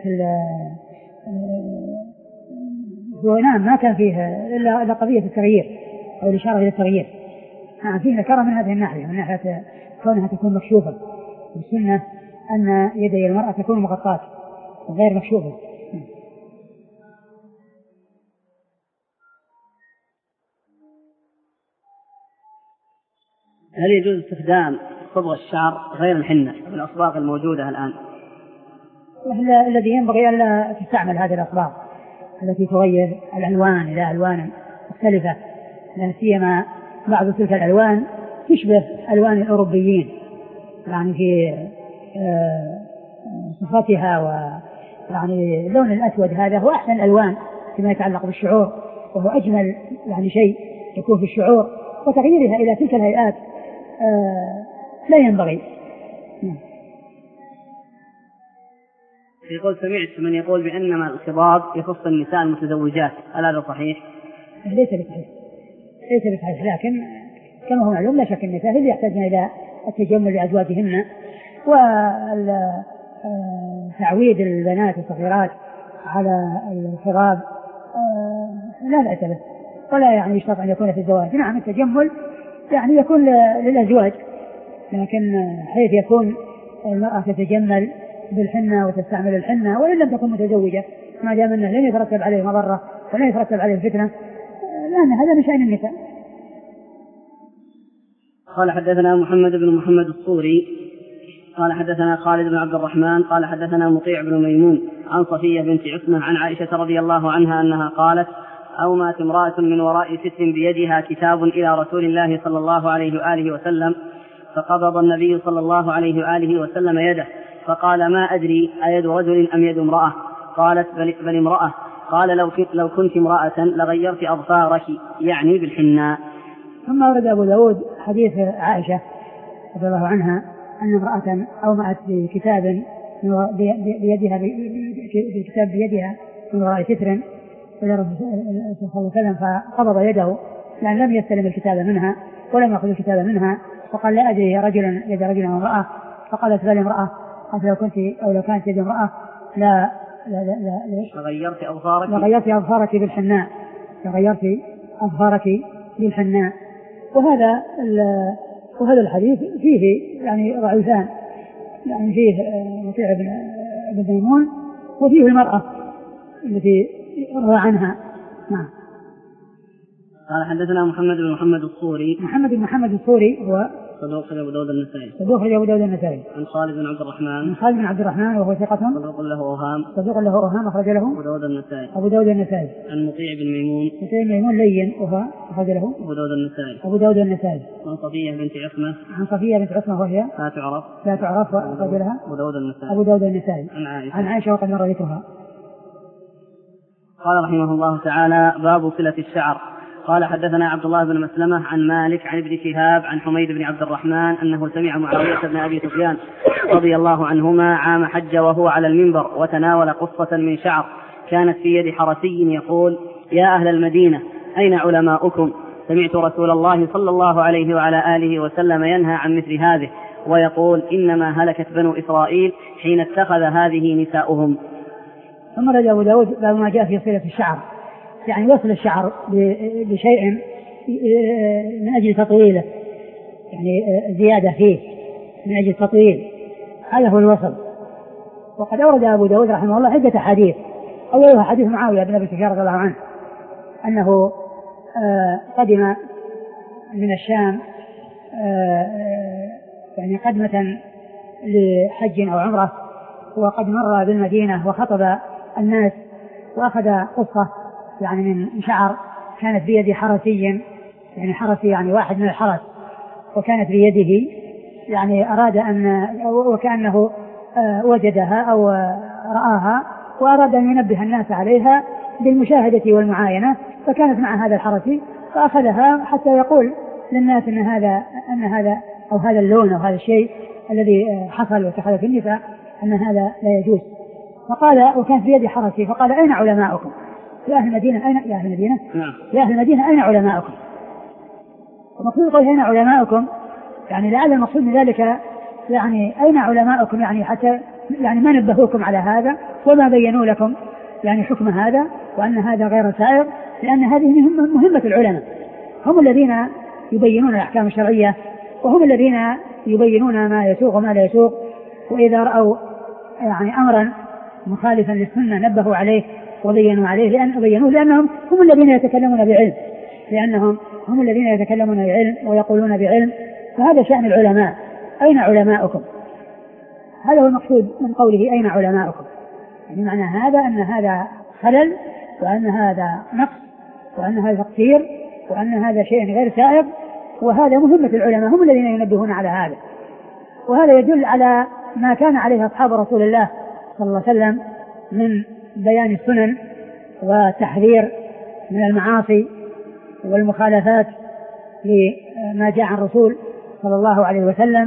[SPEAKER 2] هو نعم ما كان فيه إلا قضية التغيير أو الإشارة إلى التغيير. نعم فيه نكرة من هذه الناحية، من ناحية كونها تكون مكشوفة. السنة أن يدي المرأة تكون مغطاة وغير مكشوفة.
[SPEAKER 1] هل يجوز استخدام صبغ الشعر غير الحنة بالأصباغ الموجودة الآن؟
[SPEAKER 2] الذي ينبغي ألا تستعمل هذه الأصباغ التي تغير الألوان إلى ألوان مختلفة، لا سيما بعض تلك الألوان تشبه ألوان الأوروبيين يعني في صفتها، ويعني اللون الأسود هذا هو أحسن الألوان فيما يتعلق بالشعور، وهو أجمل يعني شيء يكون في الشعور، وتغييرها إلى تلك الهيئات لا ينبغي.
[SPEAKER 1] يقول سمعت من يقول بأنما الخضاب يخص النساء المتزوجات، هل هذا صحيح؟
[SPEAKER 2] ليس بصحيح، ليس بصحيح، لكن كما هو معلوم لا شك النساء اللي يحتاجن إلى التجمل لأزواجهن، وتعويد البنات الصغيرات على الخضاب لا بأس به، ولا يعني يشترط أن يكون في الزواج. نعم التجمل يعني يكون للأزواج، لكن حيث يكون المرأة تتجمل بالحنة وتستعمل الحنة وإن لم تكن متزوجة، ما دام أنه لن يترتب عليه مضرة ولن يترتب عليه فتنة، لأن هذا من شأن النساء.
[SPEAKER 1] قال حدثنا محمد بن محمد الصوري قال حدثنا خالد بن عبد الرحمن قال حدثنا مطيع بن ميمون عن صفية بنت عثمة عن عائشة رضي الله عنها أنها قالت: أومات امرأة من وراء ستر بيدها كتاب إلى رسول الله صلى الله عليه وآله وسلم، فقبض النبي صلى الله عليه وآله وسلم يده فقال: ما أدري أيد رجل أم يد امرأة؟ قالت: بل, بل امرأة. قال: لو, لو كنت امرأة لغيرت أظفارك، يعني بالحناء.
[SPEAKER 2] ثم ورد أبو داود حديث عائشة رضي الله عنها أن امرأة أومأت بكتاب بيدها بكتاب بيدها من وراء ستر إلى رسول الله صلى الله عليه وسلم، فقبض يده لأن لم يستلم الكتاب منها ولم يأخذ الكتاب منها، فقال: لا أدري رجل يد رجل أو امرأة؟ فقالت: بل امرأة. قالت: لو كنت أو لو كانت يد امرأة لا لا لا لا
[SPEAKER 1] لغيرت أظفارك
[SPEAKER 2] لغيرت أظفارك بالحناء لغيرت أظفارك بالحناء. وهذا وهذا الحديث فيه يعني ضعيفان، يعني فيه مطيع بن ميمون وفيه المرأة التي روى عنها. نعم.
[SPEAKER 1] قال حدثنا محمد بن محمد الصوري
[SPEAKER 2] محمد بن محمد الصوري هو
[SPEAKER 1] صدوق أبو داود النسائي
[SPEAKER 2] صدوق أبو داود النسائي
[SPEAKER 1] عن خالد بن عبد الرحمن
[SPEAKER 2] عن خالد بن عبد الرحمن وهو ثقة
[SPEAKER 1] صدوق له أوهام
[SPEAKER 2] صدوق له أوهام أخرج له
[SPEAKER 1] أبو داود النسائي
[SPEAKER 2] أبو داود النسائي
[SPEAKER 1] عن مطيع بن ميمون
[SPEAKER 2] مطيع بن ميمون لين وهو أخرج له
[SPEAKER 1] أبو داود النسائي
[SPEAKER 2] أبو داود النسائي
[SPEAKER 1] عن صفية بنت عثمة
[SPEAKER 2] عن صفية بنت عثمة وهي
[SPEAKER 1] لا تعرف
[SPEAKER 2] لا تعرف وأخرج لها
[SPEAKER 1] أبو داود النسائي
[SPEAKER 2] أبو داود النسائي
[SPEAKER 1] عن عائشة
[SPEAKER 2] عن عائشة وقد مر ذكرها.
[SPEAKER 1] قال رحمه الله تعالى: باب صلة الشعر. قال حدثنا عبد الله بن مسلمة عن مالك عن ابن شهاب عن حميد بن عبد الرحمن أنه سمع معاوية بن أبي سفيان رضي الله عنهما عام حج وهو على المنبر وتناول قصة من شعر كانت في يد حرسي يقول: يا أهل المدينة أين علماؤكم؟ سمعت رسول الله صلى الله عليه وعلى آله وسلم ينهى عن مثل هذه ويقول: إنما هلكت بنو إسرائيل حين اتخذ هذه نساؤهم.
[SPEAKER 2] ثم رجع أبو داود باب ما جاء في صلة الشعر، يعني وصل الشعر بشيء من أجل تطويله، يعني زيادة فيه من أجل تطويل، هذا هو الوصل. وقد أورد أبو داود رحمه الله عدة حديث، أولها حديث معاوية بن أبي سفيان رضي الله عنه أنه قدم من الشام يعني قدمة لحج أو عمرة، وقد مر بالمدينة وخطب الناس وأخذ قصة يعني من شعر كانت بيد حرسي، يعني حرسي يعني واحد من الحرس، وكانت بيده، يعني أراد أن وكأنه وجدها أو رآها وأراد أن ينبه الناس عليها بالمشاهدة والمعاينة، فكانت مع هذا الحرسي فأخذها حتى يقول للناس أن هذا أن هذا أو هذا اللون أو هذا الشيء الذي حصل واتخذ في النساء أن هذا لا يجوز. فقال وكان في يد حرسي فقال: أين علماؤكم؟ يا أهل المدينة أين يا أهل المدينة يا أهل المدينة أين علماؤكم؟ المقصود قال: أين علماؤكم؟ يعني لعل المقصود من ذلك يعني أين علماؤكم، يعني حتى يعني ما نبهوكم على هذا وما بينوا لكم يعني حكم هذا وأن هذا غير سائغ، لأن هذه مهمة العلماء، هم الذين يبينون الأحكام الشرعية وهم الذين يبينون ما يسوق وما لا يسوق، وإذا رأوا يعني أمرا مخالفا للسنة نبهوا عليه وبينوا عليه، لأن بينوه لأنهم هم الذين يتكلمون بعلم لأنهم هم الذين يتكلمون بعلم ويقولون بعلم. فهذا شأن العلماء. أين علماؤكم؟ هذا هو المقصود من قوله أين علماؤكم، يعني معنى هذا أن هذا خلل وأن هذا نقص وأن هذا تقصير وأن هذا شيء غير سائغ، وهذا مهمة العلماء، هم الذين ينبهون على هذا. وهذا يدل على ما كان عليه أصحاب رسول الله صلى الله عليه وسلم من بيان السنن والتحذير من المعاصي والمخالفات لما جاء عن الرسول صلى الله عليه وسلم،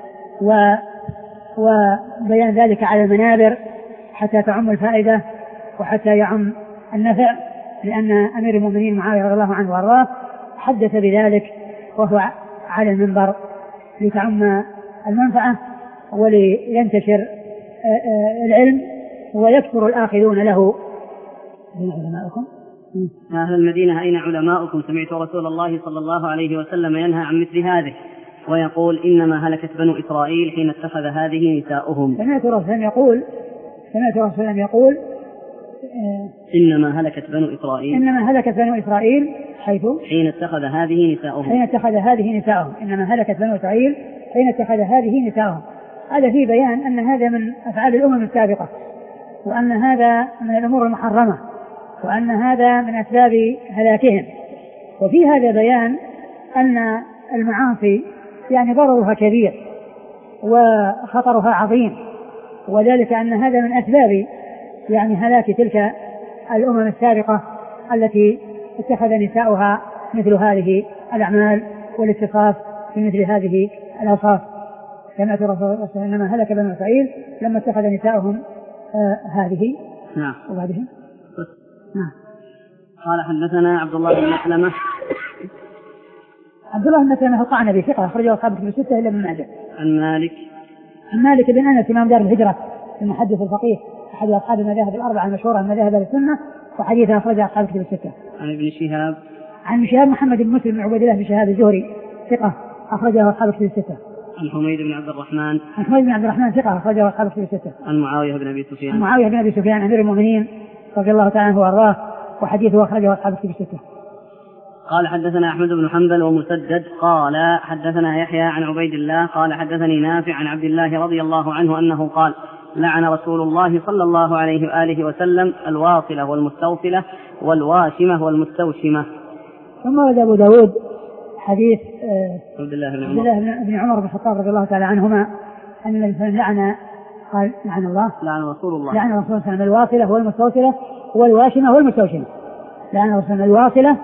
[SPEAKER 2] وبيان ذلك على المنابر حتى تعم الفائدة وحتى يعم النفع، لأن أمير المؤمنين معاوية رضي الله عنه وارضاه حدث بذلك وهو على المنبر لتعم المنفعة ولينتشر العلم ويكثر الآخذون له. أين علماؤكم؟
[SPEAKER 1] أهل المدينة أين علماؤكم؟ سمعت رسول الله صلى الله عليه وسلم ينهى عن مثل هذه ويقول إنما هلكت بنو إسرائيل حين اتخذ هذه نساؤهم.
[SPEAKER 2] سمعت رسول يقول سمعت رسول يقول
[SPEAKER 1] إنما هلكت بنو إسرائيل
[SPEAKER 2] إنما هلكت بنو إسرائيل حيث
[SPEAKER 1] حين اتخذ هذه نساؤهم
[SPEAKER 2] حين اتخذ هذه نساؤهم إنما هلكت بنو إسرائيل حين اتخذ هذه نساؤهم. هذا فيه بيان أن هذا من أفعال الأمم السابقة، وأن هذا من الأمور المحرمة، وأن هذا من أسباب هلاكهم. وفي هذا بيان أن المعاصي يعني ضررها كبير وخطرها عظيم، وذلك أن هذا من أسباب يعني هلاك تلك الأمم السابقة التي اتخذ نساؤها مثل هذه الأعمال والاتصاف بمثل هذه الأوصاف. سمعت رسول الله إنما هلك بنو إسرائيل لما اتخذ نساؤهم آه هذه.
[SPEAKER 1] نعم.
[SPEAKER 2] وبعدهم نعم.
[SPEAKER 1] قال حدثنا عبد الله بن مسلمة.
[SPEAKER 2] عبد الله بن مسلمة القعنبي نبي ثقة أخرجه أصحاب الكتب الستة إلا ابن ماجه.
[SPEAKER 1] عن مالك
[SPEAKER 2] عن مالك بن أنس إمام دار الهجرة المحدث الفقيه أحد أصحاب المذاهب الأربعة المشهورة من مذاهب السنة، وحديثه أخرجه أصحاب الكتب الستة.
[SPEAKER 1] عن ابن شهاب
[SPEAKER 2] عن شهاب محمد بن مسلم بن عبيد الله بن شهاب الزهري ثقة أخرجه أصحاب الكتب الستة.
[SPEAKER 1] عن حميد بن عبد الرحمن
[SPEAKER 2] عن حميد بن عبد الرحمن ثقة أخرجه أصحاب الكتب الستة.
[SPEAKER 1] عن معاوية بن أبي سفيان
[SPEAKER 2] عن معاوية بن أبي سفيان أمير المؤمنين رضي الله تعالى عنه وأرضاه، وحديثه أخرجه أصحاب الكتب الستة.
[SPEAKER 1] قال حدثنا أحمد بن حنبل ومسدد قال حدثنا يحيى عن عبيد الله قال حدثني نافع عن عبد الله رضي الله عنه أنه قال لعن رسول الله صلى الله عليه وآله وسلم الواصلة والمستوصلة والواشمة والمستوشمة.
[SPEAKER 2] ثم ورد أبو داود حديث
[SPEAKER 1] عبد الله بن
[SPEAKER 2] عمر بن عمر بن الخطاب رضي الله تعالى عنهما أن الإنسان لعن قال لعن الله
[SPEAKER 1] لعن رسول الله
[SPEAKER 2] لعن رسول الله الواصلة والمستوصلة والواشمة والمستوشمة. لعن رسول الله الواصلة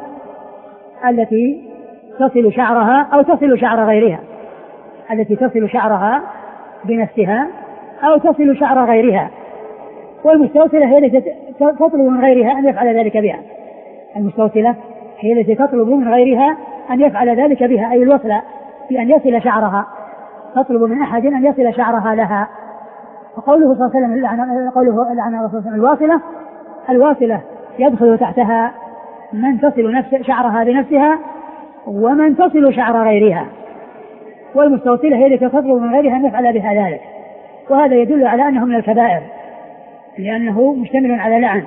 [SPEAKER 2] التي تصل شعرها أو تصل شعر غيرها، التي تصل شعرها بنفسها أو تصل شعر غيرها، والمستوصلة هي التي تطلب من غيرها أن يفعل ذلك بها. المستوصلة هي التي تطلب من غيرها أن يفعل ذلك بها، أي الوصل بأن يصل شعرها، تطلب من أحد أن يصل شعرها لها. فقوله صلى الله عليه وسلم لعن قوله لعن الرسول صلى الله عليه وسلم الواصلة، الواصلة يدخل تحتها من تصل نفس شعرها بنفسها ومن تصل شعر غيرها، والمستوصلة هي التي تطلب من غيرها أن يفعل بها ذلك. وهذا يدل على أنه من الكبائر لأنه مشتمل على لعن.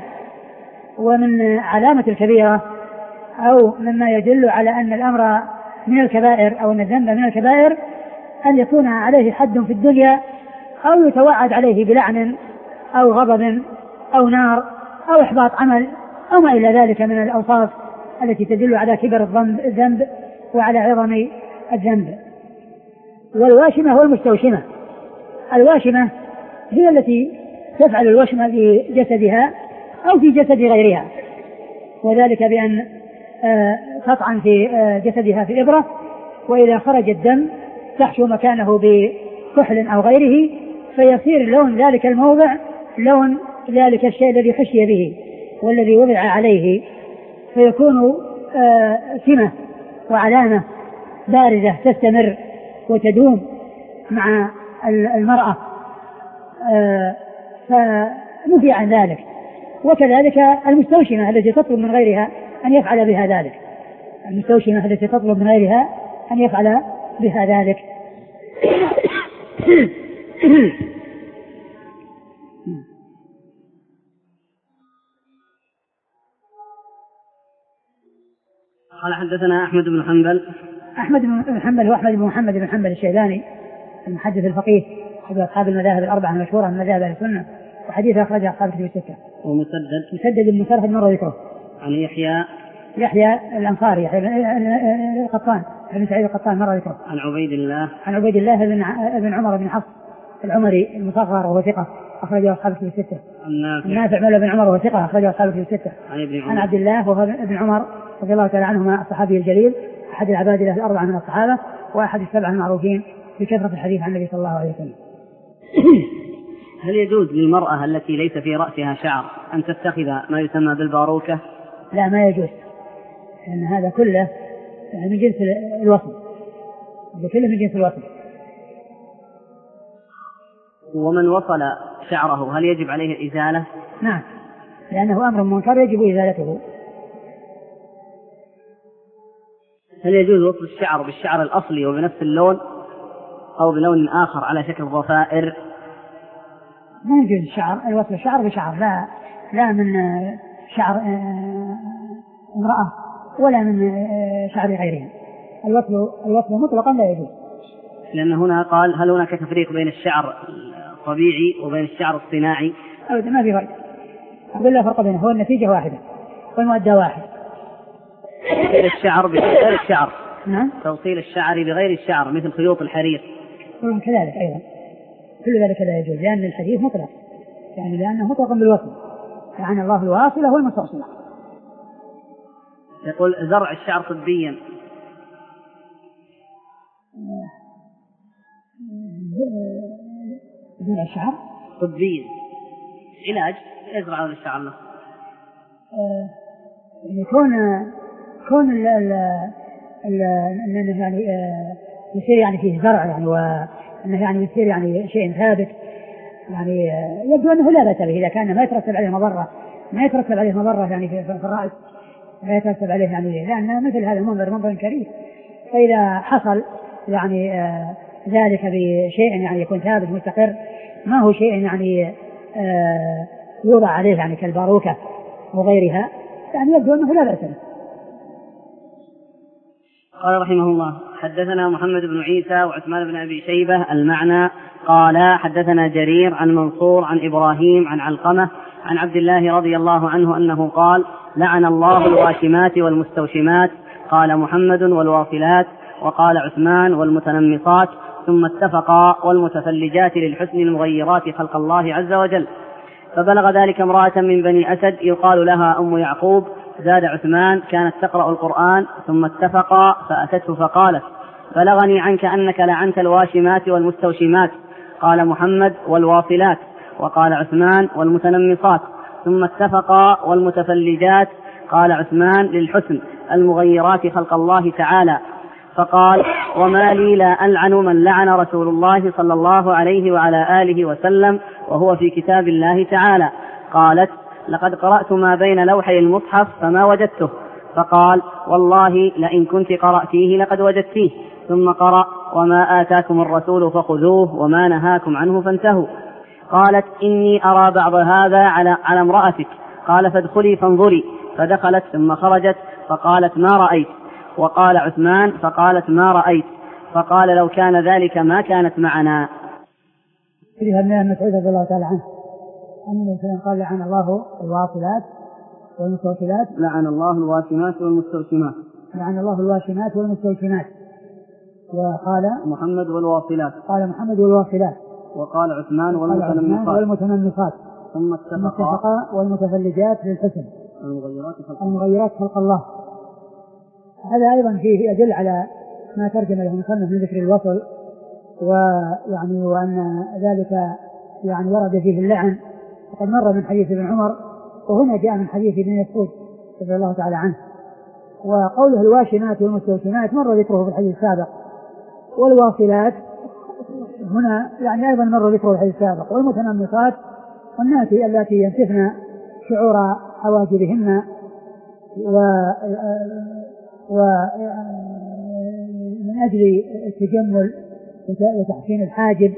[SPEAKER 2] ومن علامة الكبيرة أو مما يدل على أن الأمر من الكبائر أو أن الذنب من الكبائر أن يكون عليه حد في الدنيا أو يتوعد عليه بلعن أو غضب أو نار أو إحباط عمل أو ما إلى ذلك من الأوصاف التي تدل على كبر الذنب وعلى عظم الذنب. والواشمة والمستوشمة، الواشمة هي التي تفعل الوشمة في جسدها أو في جسد غيرها، وذلك بأن تطعن في جسدها في إبرة، وإذا خرج الدم تحشو مكانه بكحل أو غيره فيصير لون ذلك الموضع لون ذلك الشيء الذي حشي به والذي وضع عليه، فيكون سمة وعلامة بارزة تستمر وتدوم مع المرأة فنهي عن ذلك. وكذلك المستوشمة التي تطلب من غيرها أن يفعل بها ذلك، المستوشمة التي تطلب من غيرها أن يفعل بها ذلك.
[SPEAKER 1] قال حدثنا أحمد بن حنبل.
[SPEAKER 2] أحمد بن حنبل هو أحمد بن محمد بن حنبل الشيباني المحدث الفقيه أحد أصحاب المذاهب الأربعة المشهورة من مذاهب أهل السنة، وحديث أخرجه أصحاب الكتب الستة.
[SPEAKER 1] ومسدد
[SPEAKER 2] مسدد بن مسرهد مر ذكره.
[SPEAKER 1] عن يحيى
[SPEAKER 2] يحيى الأنصاري يحيى القطان بن سعيد القطان مر ذكره.
[SPEAKER 1] عن عبيد الله
[SPEAKER 2] عن عبيد الله بن بن عمر بن حفص العمري المصغر وهو ثقة أخرجه أصحاب الكتب الستة. النافع مولى بن عمر وهو ثقة أخرجه أصحاب الكتب الستة. عن عبد الله وهو ابن عمر رضي الله تعالى عنهما الصحابي الجليل أحد العباد له الأربعة من الصحابة وأحد السبعة المعروفين بكثرة الحديث عن النبي صلى الله عليه وسلم.
[SPEAKER 1] هل يجوز للمرأة التي ليس في رأسها شعر أن تتخذ ما يسمى بالباروكة؟
[SPEAKER 2] لا، ما يجوز، لأن هذا كله من جنس الوصل، هذا كله من جنس الوصل.
[SPEAKER 1] ومن وصل شعره هل يجب عليه الإزالة؟
[SPEAKER 2] نعم، لأنه أمر منكر يجب إزالته.
[SPEAKER 1] هل يجوز وصل الشعر بالشعر الأصلي وبنفس اللون أو بلون آخر على شكل ضفائر؟
[SPEAKER 2] ما يجوز الشعر وصل الشعر بشعر، لا لا من شعر امرأة ولا من شعر غيرها. الوصل الوصل مطلقا لا يجوز،
[SPEAKER 1] لأن هنا قال هل هناك تفريق بين الشعر الطبيعي وبين الشعر الصناعي؟
[SPEAKER 2] أبدا ما في فرق، أقول لا فرق بينه، هو النتيجة واحدة والمؤدى واحد.
[SPEAKER 1] توصيل الشعر بغير الشعر.
[SPEAKER 2] نعم،
[SPEAKER 1] توصيل الشعر بغير الشعر مثل خيوط الحرير
[SPEAKER 2] كذلك أيضا، كل ذلك لا يجوز، لأن الحديث مطلق، يعني لأنه مطلق بالوصل، يعني الله الواصلة والمستوصلة.
[SPEAKER 1] يقول زرع الشعر طبيا.
[SPEAKER 2] زرع الشعر
[SPEAKER 1] طبيا علاج يزرع الشعر له.
[SPEAKER 2] يكون كون ال ال ال يعني يصير يعني فيه زرع يعني وأنه يعني يصير يعني شيء ثابت، يعني يبدو أنه لا بأس به إذا كان ما يترتب عليه مضرة، ما يترتب عليه مضرة يعني في, في الرأس، لا يترتب عليه يعني، لأن مثل هذا المنظر منظر كريه. فإذا حصل يعني آه ذلك بشيء يعني يكون ثابت مستقر، ما هو شيء يعني آه يوضع عليه يعني كالباروكة وغيرها، يعني يبدو أنه لا بأس به.
[SPEAKER 1] قال رحمه الله حدثنا محمد بن عيسى وعثمان بن أبي شيبة المعنى قال حدثنا جرير عن منصور عن إبراهيم عن علقمة عن عبد الله رضي الله عنه أنه قال لعن الله الواشمات والمستوشمات، قال محمد والواصلات، وقال عثمان والمتنمصات، ثم اتفقا والمتفلجات للحسن المغيرات خلق الله عز وجل. فبلغ ذلك امرأة من بني أسد يقال لها أم يعقوب، زاد عثمان كانت تقرأ القرآن، ثم اتفقا فأتته فقالت بلغني عنك أنك لعنت الواشمات والمستوشمات، قال محمد والواصلات، وقال عثمان والمتنمصات، ثم اتفقا والمتفلجات، قال عثمان للحسن المغيرات خلق الله تعالى. فقال وما لي لا ألعن من لعن رسول الله صلى الله عليه وعلى آله وسلم وهو في كتاب الله تعالى. قالت لقد قرأت ما بين لوحي المصحف فما وجدته. فقال والله لئن كنت قرأتيه لقد وجدتيه. ثم قرأ وما آتاكم الرسول فخذوه وما نهاكم عنه فانتهوا. قالت إني أرى بعض هذا على, على امرأتك. قال فادخلي فانظري. فدخلت ثم خرجت فقالت ما رأيت. وقال عثمان فقالت ما رأيت. فقال لو كان ذلك ما كانت معنا.
[SPEAKER 2] فيها من مسعود رضي الله تعالى عنه أن النبي قال لعن الله الواصلات والمستوشمات،
[SPEAKER 1] لعن الله الواشمات والمستوشمات،
[SPEAKER 2] لعن الله الواشمات والمستوشمات، وقال
[SPEAKER 1] محمد والواصلات،
[SPEAKER 2] قال محمد والواصلات،
[SPEAKER 1] وقال عثمان والمتنمصات,
[SPEAKER 2] والمتنمصات
[SPEAKER 1] ثم اتفقا
[SPEAKER 2] والمتفلجات للحسن
[SPEAKER 1] المغيرات خلق,
[SPEAKER 2] المغيرات خلق الله. هذا أيضا فيه يدل على ما ترجم له المصنف من ذكر الوصل، ويعني وأن ذلك يعني ورد فيه اللعن، وقد مر من حديث ابن عمر، وهنا جاء من حديث ابن مسعود رضي الله تعالى عنه. وقوله الواشمات والمستوشمات مر ذكره في الحديث السابق، والواصلات هنا يعني أيضا مر ذكر الحديث السابق. والمتنمصات والناتي التي ينتفن شعور حواجبهن و ومن أجل التجمل وتحسين الحاجب،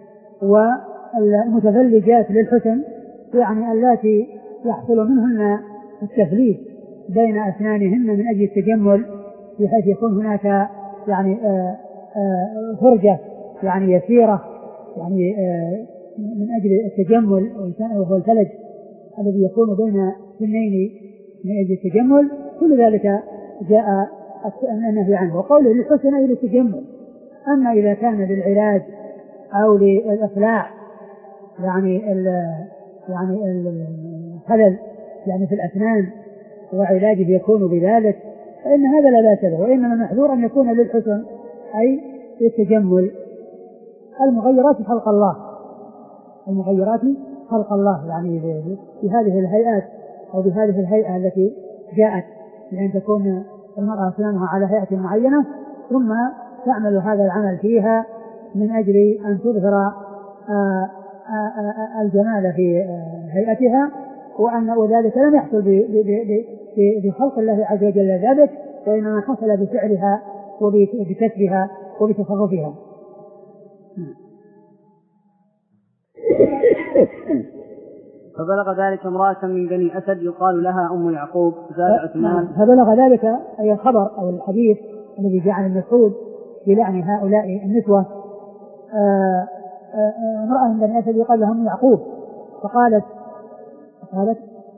[SPEAKER 2] والمتفلجات للحسن يعني التي يحصل منهن التفليج بين أسنانهن من أجل التجمل، بحيث يكون هناك يعني آآ آآ فرجة يعني يسيرة يعني من أجل التجمل، وهو الفلج الذي يكون بين سنين من أجل التجمل. كل ذلك جاء النهي عنه، وقوله للحسن أي للتجمل. أما إذا كان للعلاج أو للإصلاح يعني ال يعني الخلل يعني في الأسنان وعلاجه يكون بذلك، فإن هذا لا بأس به. وإنما المحذور أن يكون للحسن أي للتجمل. المغيرات خلق الله، المغيرات خلق الله يعني بهذه الهيئات أو بهذه الهيئة التي جاءت لأن تكون المرأة أسنانها على هيئة معينة، ثم تعمل هذا العمل فيها من أجل أن تظهر الجمال في هيئتها، وأن وذلك لم يحصل بخلق الله عز وجل ذلك، وإنما حصل بفعلها وبكسبها وبتصرفها.
[SPEAKER 1] فبلغ ذلك امرأة من بني أسد يقال لها أم يعقوب زاد عثمان.
[SPEAKER 2] فبلغ ذلك أي الخبر أو الحديث الذي جاء عن المسعود بلعن هؤلاء النسوة امرأة من بني أسد يقال لها أم يعقوب، فقالت فقالت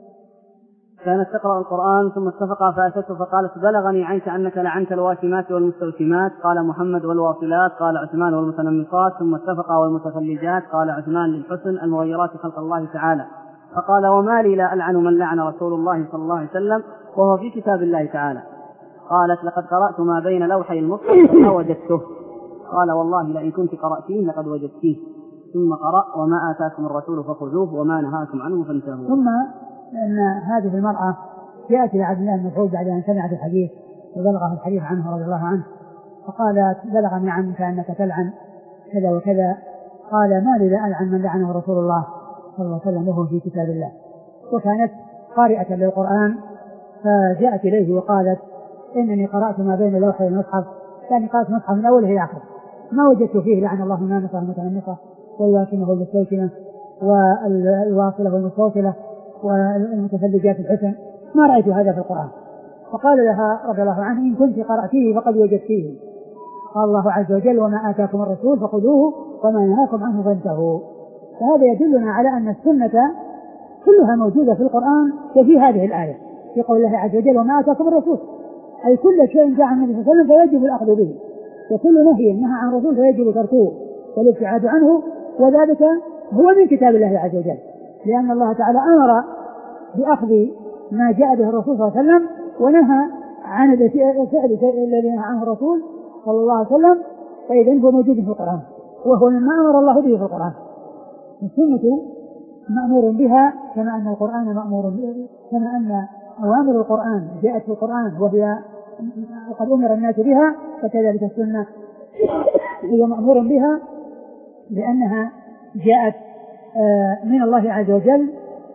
[SPEAKER 1] كانت تقرأ القرآن ثم اتفقا فأتته فقالت بلغني عنك أنك لعنت الواشمات والمستوشمات. قال محمد والواصلات. قال عثمان والمتنمصات. ثم اتفقا والمتفلجات. قال عثمان للحسن المغيرات خلق الله تعالى. فقال وما لي لا ألعن من لعن رسول الله صلى الله عليه وسلم وهو في كتاب الله تعالى. قالت لقد قرأت ما بين لوحي المصحف ما وجدته. قال والله لئن كنت قرأتيه لقد وجدتيه. ثم قرأ وما آتاكم الرسول فخذوه وما نهاكم عنه فانتهوا.
[SPEAKER 2] ثم أن هذه المرأة جاءت إلى عبد الله بن مسعود بعد أن سمعت الحديث وبلغه الحديث عنه رضي الله عنه، فقالت بلغني عنك أنك تلعن كذا وكذا. قال ما لي لا ألعن من لعنه رسول الله صلى الله عليه وسلم وهو في كتاب الله. وكانت قارئة للقرآن فجاءت إليه وقالت إنني قرأت ما بين لوحي المصحف، يعني قرأت مصحف من أوله إلى آخره ما وجدت فيه لعن الله النامصة والمتنمصة والواشمة والمستوشمة والواصلة والمستوصلة والمتفلجات الحسن، ما رأيت هذا في القرآن. فقال لها رضي الله عنه إن كنت قرأتيه فقد وجدتيه. قال الله عز وجل وما آتاكم الرسول فخذوه وما نهاكم عنه فانتهوا. فهذا يدلنا على أن السنة كلها موجودة في القرآن وفي هذه الآية في قول الله عز وجل وما آتاكم الرسول، أي كل شيء جاء عن النبي صلى الله عليه وسلم فيجب الأخذ به، وكل نهي نهى عن الرسول فيجب تركه والابتعاد عنه، وذلك هو من كتاب الله عز وجل، لأن الله تعالى أمر بأخذ ما جاء به الرسول صلى الله عليه وسلم ونهى عن فعل شيء الذي نهى عنه الرسول صلى الله عليه وسلم، فإذن هو موجود في القرآن وهو مما أمر الله به في القرآن. السنة مأمور بها كما أن القرآن مأمور بها، كما أن أوامر القرآن جاءت في القرآن وهي وقد أمر الناس بها، فكذلك السنة هي مأمور بها لأنها جاءت من الله عز وجل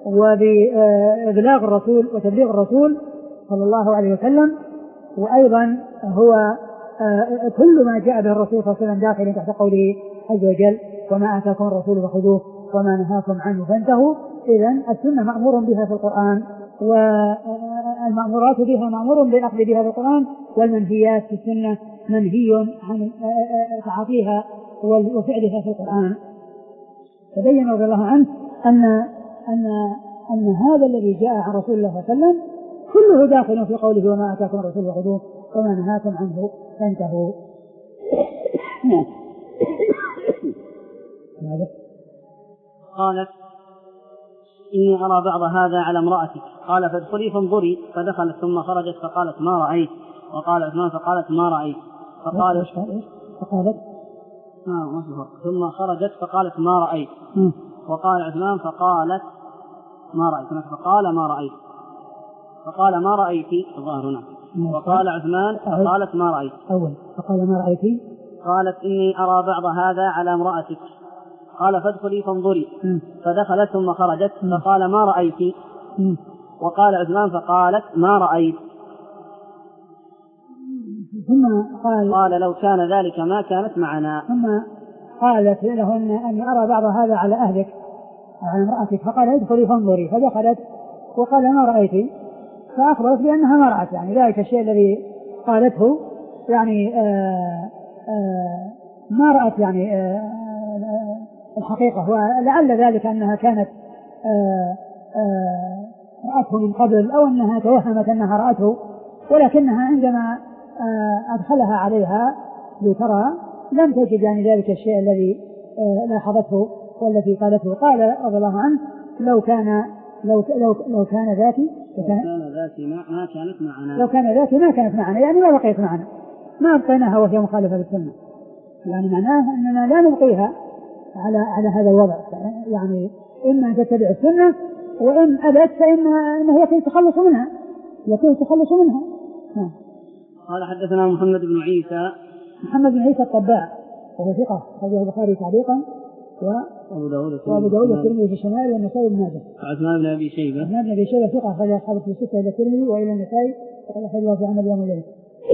[SPEAKER 2] وبإبلاغ الرسول وتبليغ الرسول صلى الله عليه وسلم. وأيضا هو كل ما جاء به الرسول صلى الله عليه وسلم داخل تحت قوله عز وجل وما آتاكم الرسول فخذوه وما نهاكم عنه فانتهوا. إذن السنة مأمور بها في القرآن، والمأمورات بها مأمور بالأخذ بها في القرآن، والمنهيات في السنة منهي عن تعاطيها وفعلها في القرآن. تبين رضي الله عنه أن أن أن هذا الذي جاء عن رسول الله صلى الله عليه وسلم كله داخل في قوله وما آتاكم الرسول فخذوه وما نهاكم عنه فانتهوا.
[SPEAKER 1] قالت إني أرى بعض هذا على امرأتك. قال فادخلي فانظري. فدخلت ثم خرجت فقالت ما رأيت. وقال عثمان فقالت ما رأيت. فقالت
[SPEAKER 2] فقالت
[SPEAKER 1] ما ثم خرجت فقالت ما رأيت. وقال عثمان فقالت ما رأيت. فقال ما رأيت. فقال ما رأيت الظاهر هنا. وقال عثمان فقالت ما رأيت.
[SPEAKER 2] أول فقال ما رأيت.
[SPEAKER 1] قالت إني أرى بعض هذا على امرأتك. قال فادخلي فانظري. فدخلت ثم خرجت فقال ما رأيت؟ وقال عثمان فقالت ما رأيت.
[SPEAKER 2] ثم قال,
[SPEAKER 1] قال لو كان ذلك ما كانت معنا.
[SPEAKER 2] ثم قالت لهن أني أرى بعض هذا على أهلك على امرأتك. فقال ادخلي فانظري. فدخلت وقال ما رأيت؟ فأخبرت بأنها ما رأت يعني ذلك الشيء الذي قالته يعني آآ آآ ما رأت يعني الحقيقة. ولعل ذلك أنها كانت آآ آآ رأته من قبل أو أنها توهمت أنها رأته، ولكنها عندما أدخلها عليها لترى لم تجد يعني ذلك الشيء الذي لاحظته والذي قالته. قال رضي الله عنه لو كان لو لو لو كان ذاتي
[SPEAKER 1] لو كان ذاتي ما كانت معنا
[SPEAKER 2] لو كان ذاتي ما كانت معنا يعني ما بقيت معنا، ما أبقيناها وهي مخالفة للسنة. يعني معناه أننا لا نبقيها على على هذا الوضع، يعني إما أن تتبع السنة وإن أبت فإنه يكون التخلص منها يكون التخلص منها. نعم.
[SPEAKER 1] قال حدثنا محمد بن عيسى
[SPEAKER 2] محمد بن عيسى الطباع وهو ثقة أخرجه البخاري تعليقا
[SPEAKER 1] وأبو داود
[SPEAKER 2] وأبو داود الترمذي في الشمال والنسائي بن ماجه.
[SPEAKER 1] عثمان بن أبي شيبة
[SPEAKER 2] عثمان بن أبي شيبة ثقة أخرج أصحاب في الستة إلى الترمذي وإلى النسائي وقد أخرجه في عمل يوم الليل.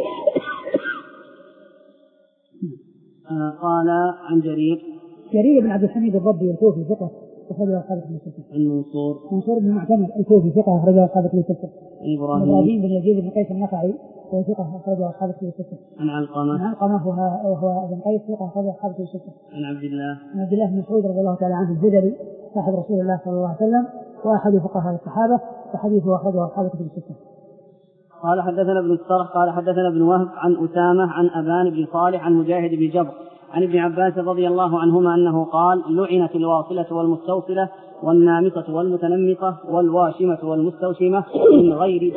[SPEAKER 1] قال عن جرير
[SPEAKER 2] جرير بن عبد الحميد الضبي الكوفي ثقة أخرجه أصحاب في الستة.
[SPEAKER 1] عن منصور
[SPEAKER 2] منصور بن معتمر الكوفي ثقة أخرجه أصحاب في الستة. إبراهيم بن يزيد بن قيس النخعي وهو ثقة أخرجه أصحاب في الستة.
[SPEAKER 1] عن علقمة
[SPEAKER 2] عن علقمة وهو بن قيس ثقة أخرجه أصحاب في الستة.
[SPEAKER 1] عن عبد الله
[SPEAKER 2] عن عبد الله بن مسعود رضي الله تعالى عنه الهذلي صاحب رسول الله صلى الله عليه وسلم وأحد فقهاء الصحابة وحديثه أخرجه أصحاب في الستة.
[SPEAKER 1] قال حدثنا ابن الصرح قال حدثنا ابن وهب عن أسامة عن أبان بن صالح عن مجاهد بن جبر عن ابن عباس رضي الله عنهما أنه قال لعنت الواصلة والمستوصلة والنامصة والمتنمصة والواشمة والمستوشمة من غير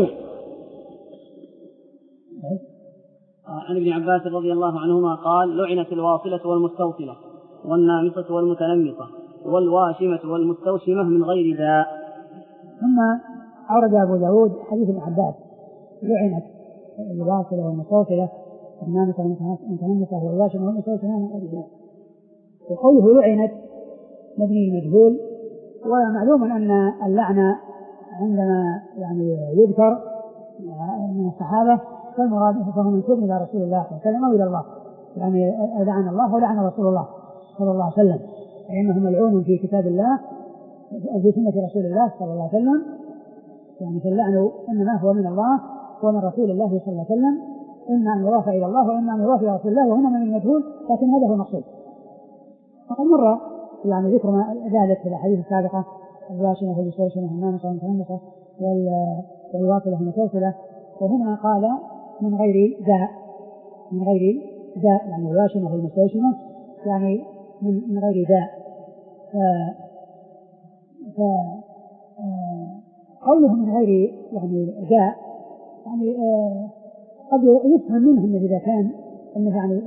[SPEAKER 1] عن ابن عباس رضي الله عنهما قال لعنت الواصلة والمستوصلة والنامصة والمتنمصة والواشمة والمستوشمة من غير داء.
[SPEAKER 2] ثم أورد أبو داود حديث ابن عباس لعنت الواصلة والمستوصلة والنامصة والمتنمصة والواشمة والمستوشمة من غير داء. وقوله لعنت مبني مجهول، ومعلوم أن اللعنة عندما يعني يذكر من الصحابة فالمراد فهو منسوب إلى رسول الله صلى الله عليه وسلم أو إلى الله، يعني لعن الله ولعن رسول الله صلى الله عليه وسلم، لأنه ملعون في كتاب الله في سنة رسول الله صلى الله عليه وسلم. يعني فاللعن إنما هو من الله ومن رسول الله صلى الله عليه وسلم، إما أن يضاف إلى الله وإما أن يضاف إلى رسول الله، وهنا من المجهول، لكن هذا هو المقصود. وقد مر يعني ذكر ذلك في الأحاديث السابقة الواشمة والمستوشمة والنامصة والمتنمصة والواصلة والمستوصلة، وهنا قال من غير داء من غير داء يعني الواشمة والمستوشمة يعني من, من غير داء. فقوله من غير يعني داء يعني قد يفهم منه أنه إذا كان أنه يعني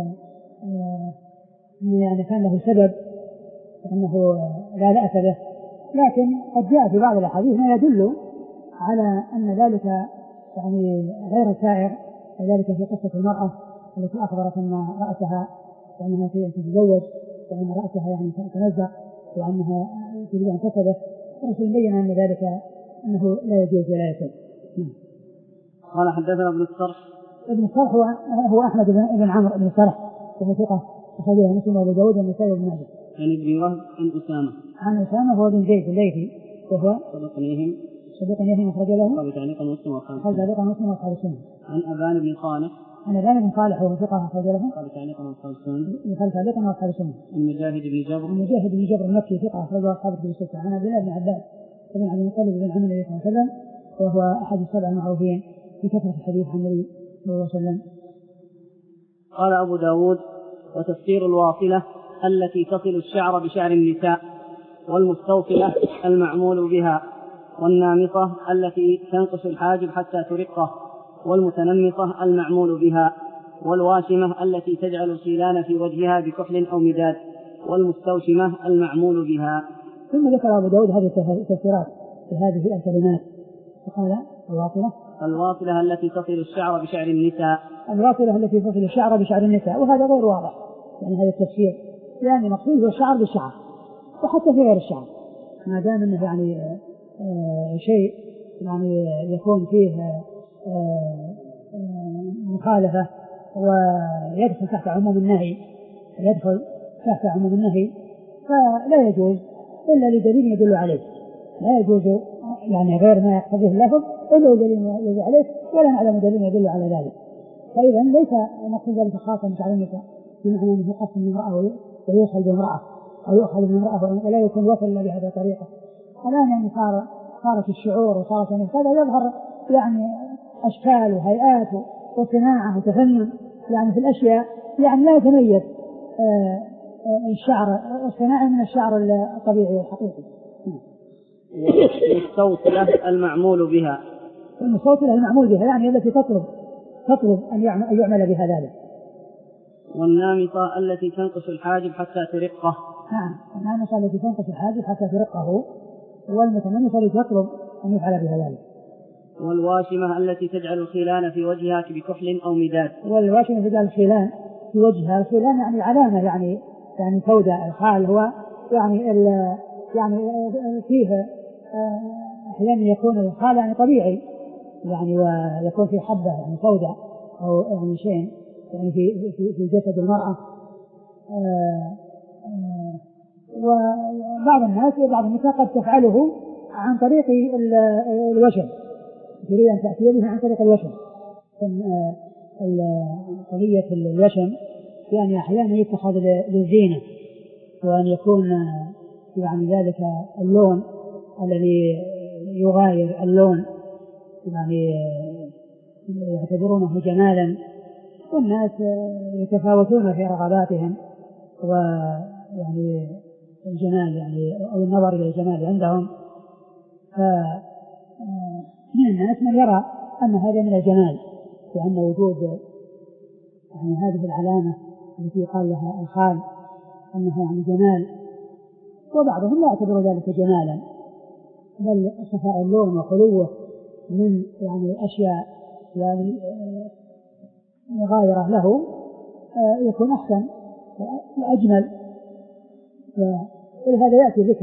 [SPEAKER 2] يعني كان له سبب أنه لا بأس به، لكن قد جاء في بعض الأحاديث ما يدل على أن ذلك يعني غير سائر، وذلك في قصة المرأة التي أخبرت أن رأسها وأنها تتزوج وأن رأسها يعني تنزع وأنها تريد أن تسبه، ورسول بين أن ذلك أنه لا يجوز ولا يسد.
[SPEAKER 1] قال حدثنا ابن الصرح
[SPEAKER 2] ابن الصرح هو, هو أحمد بن عمرو بن الصرح وهو ثقة أخرجه مسلم وأبو داود والنسائي وابن ماجه.
[SPEAKER 1] عن ابن وهب عن أسامة
[SPEAKER 2] عن أسامة هو بن زيد الليثي وهو
[SPEAKER 1] صدق يهم
[SPEAKER 2] صدق يهم أخرج له
[SPEAKER 1] قال تعليقا مسلم وأصحاب
[SPEAKER 2] تعليقا مسلم وأصحاب السنة.
[SPEAKER 1] عن أبان بن صالح
[SPEAKER 2] عن أبان بن صالح وهو ثقة أخرج له
[SPEAKER 1] قال تعليقا وأصحاب السنة
[SPEAKER 2] قال تعليقا وأصحاب السنة.
[SPEAKER 1] عن مجاهد بن جبر
[SPEAKER 2] عن مجاهد بن جبر المكي ثقة أخرجه أصحاب الكتب الستة. عن عبد الله بن عباس بن عبد المطلب بن عمرو النبي صلى الله عليه وسلم وهو أحد السبع المعروفين بكثرة الحديث عن النبي صلى الله عليه وسلم.
[SPEAKER 1] قال أبو داود وتفسير الواصلة التي تصل الشعر بشعر النساء، والمستوصلة المعمول بها، والنامصة التي تنقص الحاجب حتى ترقه، والمتنمصة المعمول بها، والواشمة التي تجعل الخيلان في وجهها بكحل أو مداد، والمستوشمة المعمول بها.
[SPEAKER 2] ثم ذكر أبو داود هذه التفسيرات في هذه الكلمات فقال الواصلة
[SPEAKER 1] الواصلة التي تصل الشعر بشعر النساء.
[SPEAKER 2] الواصلة التي تصل الشعر بشعر النساء، وهذا غير واضح يعني هذا التفسير، لأن يعني مقصود هو الشعر بالشعر، وحتى في غير الشعر ما دام انه يعني آه شيء يعني يكون فيه آه آه مخالفة ويدخل تحت عموم النهي يدخل تحت عموم النهي فلا يجوز إلا لدليل يدل عليه، لا يجوز يعني غير ما يقتضيه اللفظ إلا دليل يدل عليه، ولا نعلم دليل يدل على ذلك. فإذا ليس مقصود ذلك خاصا بشعر النساء بمعنى أنه يقسم من امرأة ويوصل بامرأة أو يؤخذ من امرأة ولا يكون وصل إلا بهذه الطريقة. الآن يعني صار صارت الشعور وصارت يعني هذا يظهر يعني أشكال وهيئات وصناعة وتفنن يعني في الأشياء يعني لا يتميز آه آه الشعر الصناعي من الشعر الطبيعي والحقيقي.
[SPEAKER 1] المستوصلة المعمول بها.
[SPEAKER 2] المستوصلة المعمول بها يعني التي تطلب تطلب أن يعمل بها ذلك.
[SPEAKER 1] والنامصة التي تنقص الحاجب حتى ترقه.
[SPEAKER 2] نعم النامصة التي تنقص الحاجب حتى ترقه، والمتنمصة التي تطلب أن يفعل بها ذلك.
[SPEAKER 1] والواشمة التي تجعل الخلان في وجهها بكحل أو مداد.
[SPEAKER 2] والواشمة تجعل الخلان في وجهها، الخلان يعني علامة يعني يعني سوداء، الخال هو يعني ال يعني فيه أحيانا يكون الخال يعني طبيعي يعني ويكون في حبة يعني سوداء أو يعني شيء يعني في في في جسد المرأة. آآ آآ وبعض الناس بعض النساء قد تفعله عن طريق الوشم، تريد أن تأتي بها عن طريق الوشم. قضية الوشم يعني أحيانا يتخذ للزينة، وأن يكون يعني ذلك اللون الذي يغاير اللون يعني يعتبرونه جمالا، والناس يتفاوتون في رغباتهم ويعني الجمال يعني أو النظر إلى الجمال عندهم. فمن الناس من يرى أن هذا من الجمال وأن وجود يعني هذه العلامة التي يقال لها الخال أنها يعني جمال، وبعضهم لا يعتبر ذلك جمالا بل صفاء اللون وخلوه من يعني أشياء يعني مغايرة له يكون أحسن وأجمل. ولهذا يأتي ذكر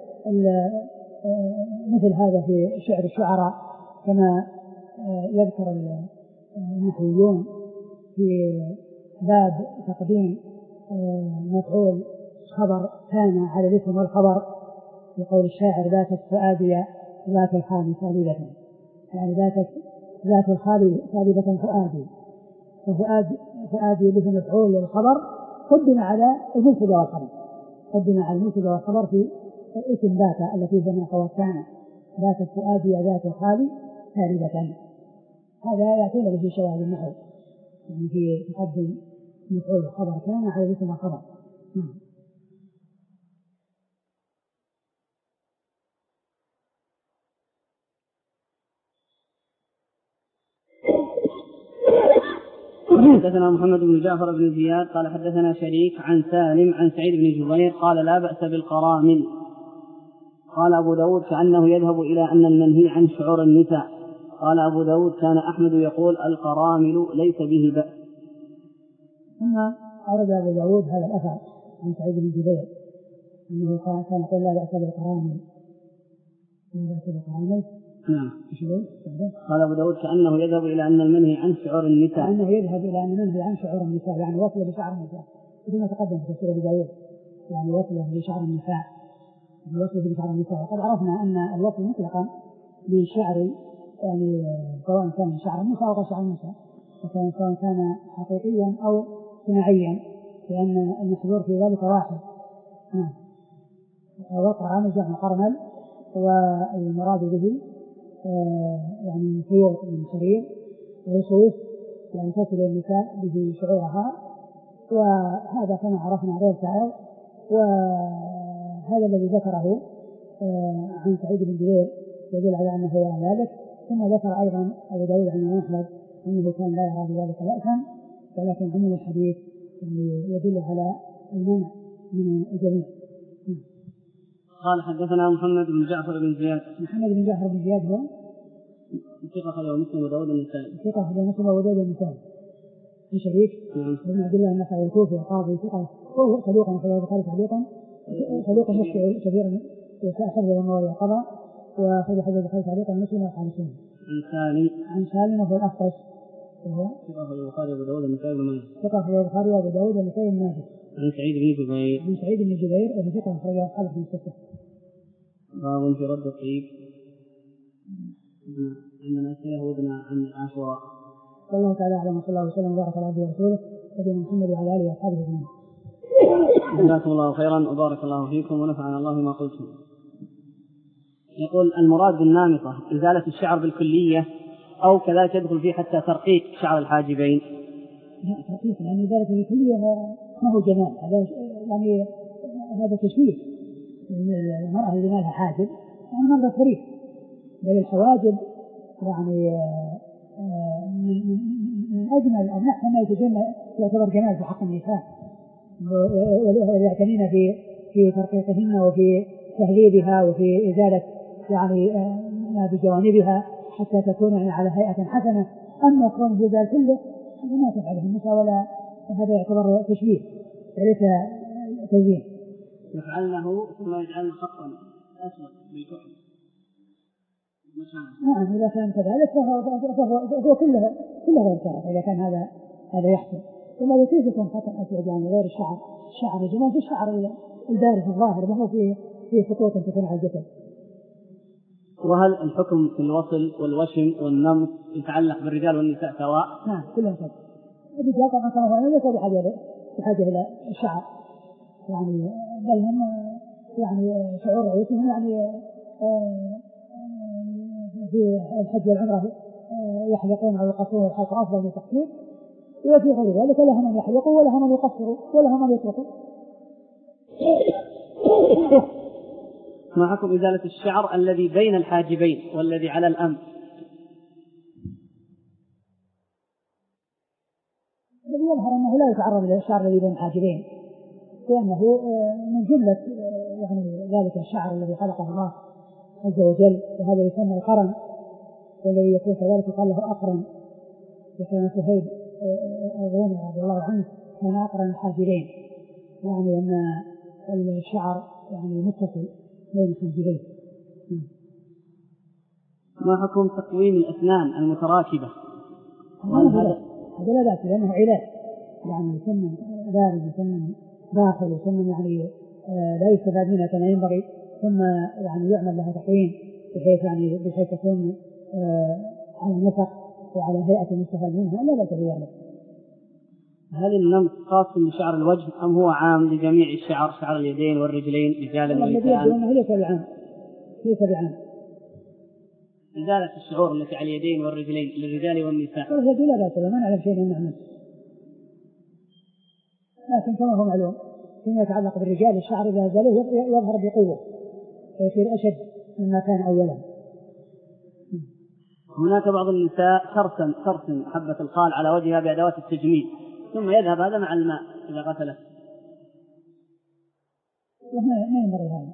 [SPEAKER 2] مثل هذا في شعر الشعراء كما يذكر النحويون في باب تقديم مفعول خبر كان على الاسم والخبر، يقول الشاعر ذات الفؤاد ذات الخال ثالبة، يعني ذات ذات الخال ثالبة فؤادي، ففؤاد فؤادي به مفعول للخبر قدم على المبتدا والخبر، قدم على المبتدا والخبر في اسم ذات التي هي من أخوات كان، ذات الفؤاد ذات الخال ثالبة. هذا يأتينا به شواهد النحو يعني في تقدم مفعول الخبر كان على الاسم والخبر.
[SPEAKER 1] حدثنا محمد بن جعفر بن زياد قال حدثنا شريك عن سالم عن سعيد بن جبير قال لا بأس بالقرامل. قال أبو داود كأنه يذهب إلى أن المنهي عن شعور النساء. قال أبو داود كان أحمد يقول القرامل ليس به بأس.
[SPEAKER 2] ثم أورد أبو داود هذا الأثر عن سعيد بن جبير أنه كان يقول لا بأس بالقرامل. لا بأس بالقرامل.
[SPEAKER 1] نعم. قال أبو داود كأنه يذهب إلى أن المنهي عن شعور النساء.
[SPEAKER 2] كأنه يذهب إلى أن المنهي عن شعور النساء يعني وصله بشعر النساء، مثل ما تقدم في تفسير أبو داود يعني وصله بشعر النساء، وصله بشعر النساء. وقد عرفنا أن الوصل مطلقا بشعر يعني سواء كان شعر النساء أو شعر النساء، وكان سواء كان حقيقيا أو صناعيا، لأن المحذور في ذلك واحد. نعم. وقع عامل جمع قرمل، والمراد به آه يعني خيوط من سرير ورصوص يعني تصل النساء به شعورها، وهذا كما عرفنا غير سائغ. وهذا الذي ذكره آه عن سعيد بن جبير يدل على أنه يرى ذلك. ثم ذكر أيضا أبو داود عن أحمد أنه كان لا يرى بذلك بأسا، ولكن عموم الحديث يعني يدل على المنع من الجميع.
[SPEAKER 1] قال حدثنا محمد بن جعفر بن زياد.
[SPEAKER 2] محمد بن جعفر بن زياد هو
[SPEAKER 1] ثقة أخرجه مسلم وداود النسائي.
[SPEAKER 2] ثقة أخرجه مسلم وداود النسائي. من شريك بن عبد الله النخعي الكوفي القاضي ثقة وهو صدوق أخرجه البخاري تعليقا صدوق يخطئ كثيرا ويحفظ لما القضاء وأخرج حديث البخاري تعليقا مسلم وأصحاب السنة.
[SPEAKER 1] عن سالم
[SPEAKER 2] عن سالم وهو الأخفش وهو
[SPEAKER 1] ثقة أخرجه البخاري وأبو داود النسائي بن ماجه.
[SPEAKER 2] ثقة أخرجه البخاري وأبو داود النسائي بن ماجه.
[SPEAKER 1] عن سعيد بن جبير
[SPEAKER 2] عن سعيد بن جبير وهو ثقة أخرجه أصحاب في الستة.
[SPEAKER 1] باب في رد الطيب. عندنا أسئلة ودنا عن عاشوراء.
[SPEAKER 2] والله تعالى أعلم وصلى الله وسلم وبارك على عبده ورسوله نبينا محمد وعلى آله وأصحابه أجمعين.
[SPEAKER 1] جزاكم الله خيرا وبارك الله فيكم ونفعنا الله ما قلتم. يقول المراد بالنامطة إزالة الشعر بالكلية أو كذلك يدخل فيه حتى ترقيق شعر الحاجبين؟
[SPEAKER 2] لا ترقيق يعني إزالة بالكلية ما هو جمال هذا يعني هذا تشويه. المرأة اللي ما لها حاجب يعني مرة فريق بل الحواجب يعني من, من, من أجمل أو نحن ما يتجمل يعتبر جمال في حق النساء ويعتنين في في ترقيقهن وفي تهذيبها وفي إزالة يعني ما بجوانبها حتى تكون يعني على هيئة حسنة. أما كون الجدال كله هذا ما تفعله النساء ولا هذا يعتبر تشبيه وليس تزيين.
[SPEAKER 1] يفعلنه ثم يجعل خطا أسود بالكحل.
[SPEAKER 2] نعم إذا كان كذلك فهو, فهو, فهو كلها كلها ينتهي إذا كان هذا هذا يحصل. ثم كيف يكون خطأ أسود يعني غير الشعر الشعر الجمال في الشعر البارز الظاهر وهو في في خطوط تكون على الجسد.
[SPEAKER 1] وهل الحكم في الوصل والوشم والنمط يتعلق بالرجال والنساء سواء؟
[SPEAKER 2] نعم كلها سواء. الرجال طبعا كما ليس بحاجة بحاجة إلى الشعر يعني بل هم يعني شعور رؤيتهم يعني في الحج والعمرة يحلقون أو يقصرون الحلق أفضل من التقصير وفي غير ذلك لهم من يحلقوا ولهم من يقصروا ولهم من يتركوا.
[SPEAKER 1] ما حكم إزالة الشعر الذي بين الحاجبين والذي على الأنف؟
[SPEAKER 2] الذي يظهر أنه لا يتعرض للشعر الذي بين الحاجبين لأنه من جملة يعني ذلك الشعر الذي خلقه الله عز وجل وهذا يسمى القرن والذي يكون كذلك يقال له أقرن. وكان سهيد الرومي رضي الله عنه كان أقرن الحاجبين يعني أن الشعر يعني متصل بين الحاجبين.
[SPEAKER 1] ما حكم تقويم الأسنان المتراكبة؟
[SPEAKER 2] هذا لا بأس لأنه علاج يعني سن بارد وسن داخل وسن يعني لا يستفاد منها كما ينبغي ثم يعني يعمل لها تقويم بحيث يعني بحيث تكون على نسق وعلى هيئة يستفاد منها لا بأس بذلك.
[SPEAKER 1] هل النمط خاص بشعر الوجه أم هو عام لجميع الشعر شعر اليدين والرجلين رجالا ونساء؟
[SPEAKER 2] ليس بعام ليس بعام.
[SPEAKER 1] إزالة الشعور التي على اليدين والرجلين للرجال والنساء
[SPEAKER 2] هذا لا بأس ما نعلم شيء من نعمل لكن كما هو معلوم فيما يتعلق بالرجال الشعر إذا زالوه يظهر بقوة ويصير أشد مما كان أولا.
[SPEAKER 1] هناك بعض النساء ترسم ترسم حبة الخال على وجهها بأدوات التجميل ثم يذهب هذا مع الماء إذا غسله.
[SPEAKER 2] ما ينبغي هذا.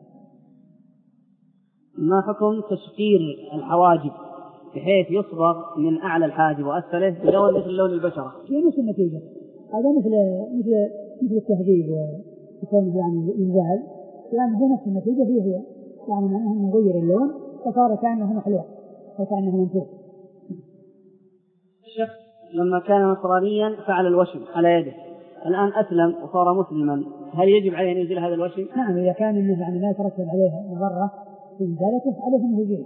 [SPEAKER 1] ما حكم تشقير الحواجب بحيث يصبغ من أعلى الحاجب وأسفله بلون مثل لون البشرة؟
[SPEAKER 2] هي نفس النتيجة. هذا مثل مثل مثل التهذيب ويكون يعني إنزال يعني هو نفس النتيجة هي هي يعني معناها أنه يغير اللون فصار كأنه محلوق وكأنه منفوخ.
[SPEAKER 1] الشخص لما كان نصرانيا فعل الوشم على يده الآن أسلم وصار مسلما هل يجب عليه أن يزيل هذا الوشم؟
[SPEAKER 2] نعم إذا كان إنه يعني لا يترتب عليه مضرة في إزالته عليه أن يزيله.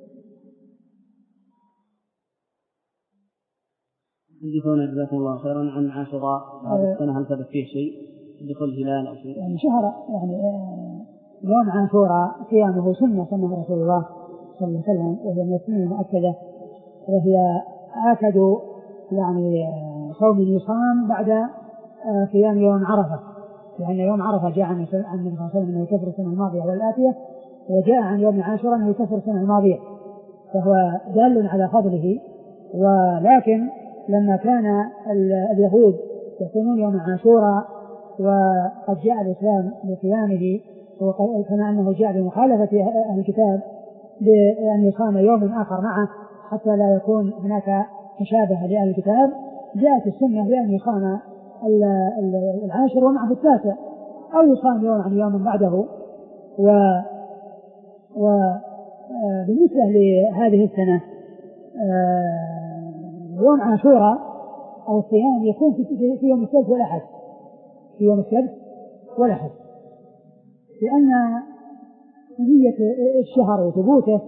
[SPEAKER 1] يحدثون جزاكم الله خيرا عن عاشوراء هذه السنة هل ثبت فيه شيء دخول هلال أو شيء؟
[SPEAKER 2] يعني شهر يعني يوم عاشوراء قيامه سنة سنة رسول الله صلى الله عليه وسلم وهي من السنة المؤكدة وهي آكد يعني صوم يصام بعد قيام يوم عرفة لأن يوم عرفة جاء عن النبي صلى الله عليه وسلم أنه يكفر السنة الماضية والآتية وجاء عن يوم عاشوراء أنه يكفر السنة الماضية فهو دال على فضله. ولكن لما كان اليهود يصومون يوم عاشوراء وقد جاء الإسلام بقيامه كما أنه جاء بمخالفة أهل الكتاب بأن يصام يوم آخر معه حتى لا يكون هناك مشابهة لأهل الكتاب، جاءت السنة بأن يصام العاشر ومعه التاسع، أو يصام يوم عن يوم بعده. وبالنسبة لهذه السنة يوم عاشوراء أو الصيام يكون في يوم السبت والأحد، في يوم السبت والأحد، لأن نية الشهر وثبوته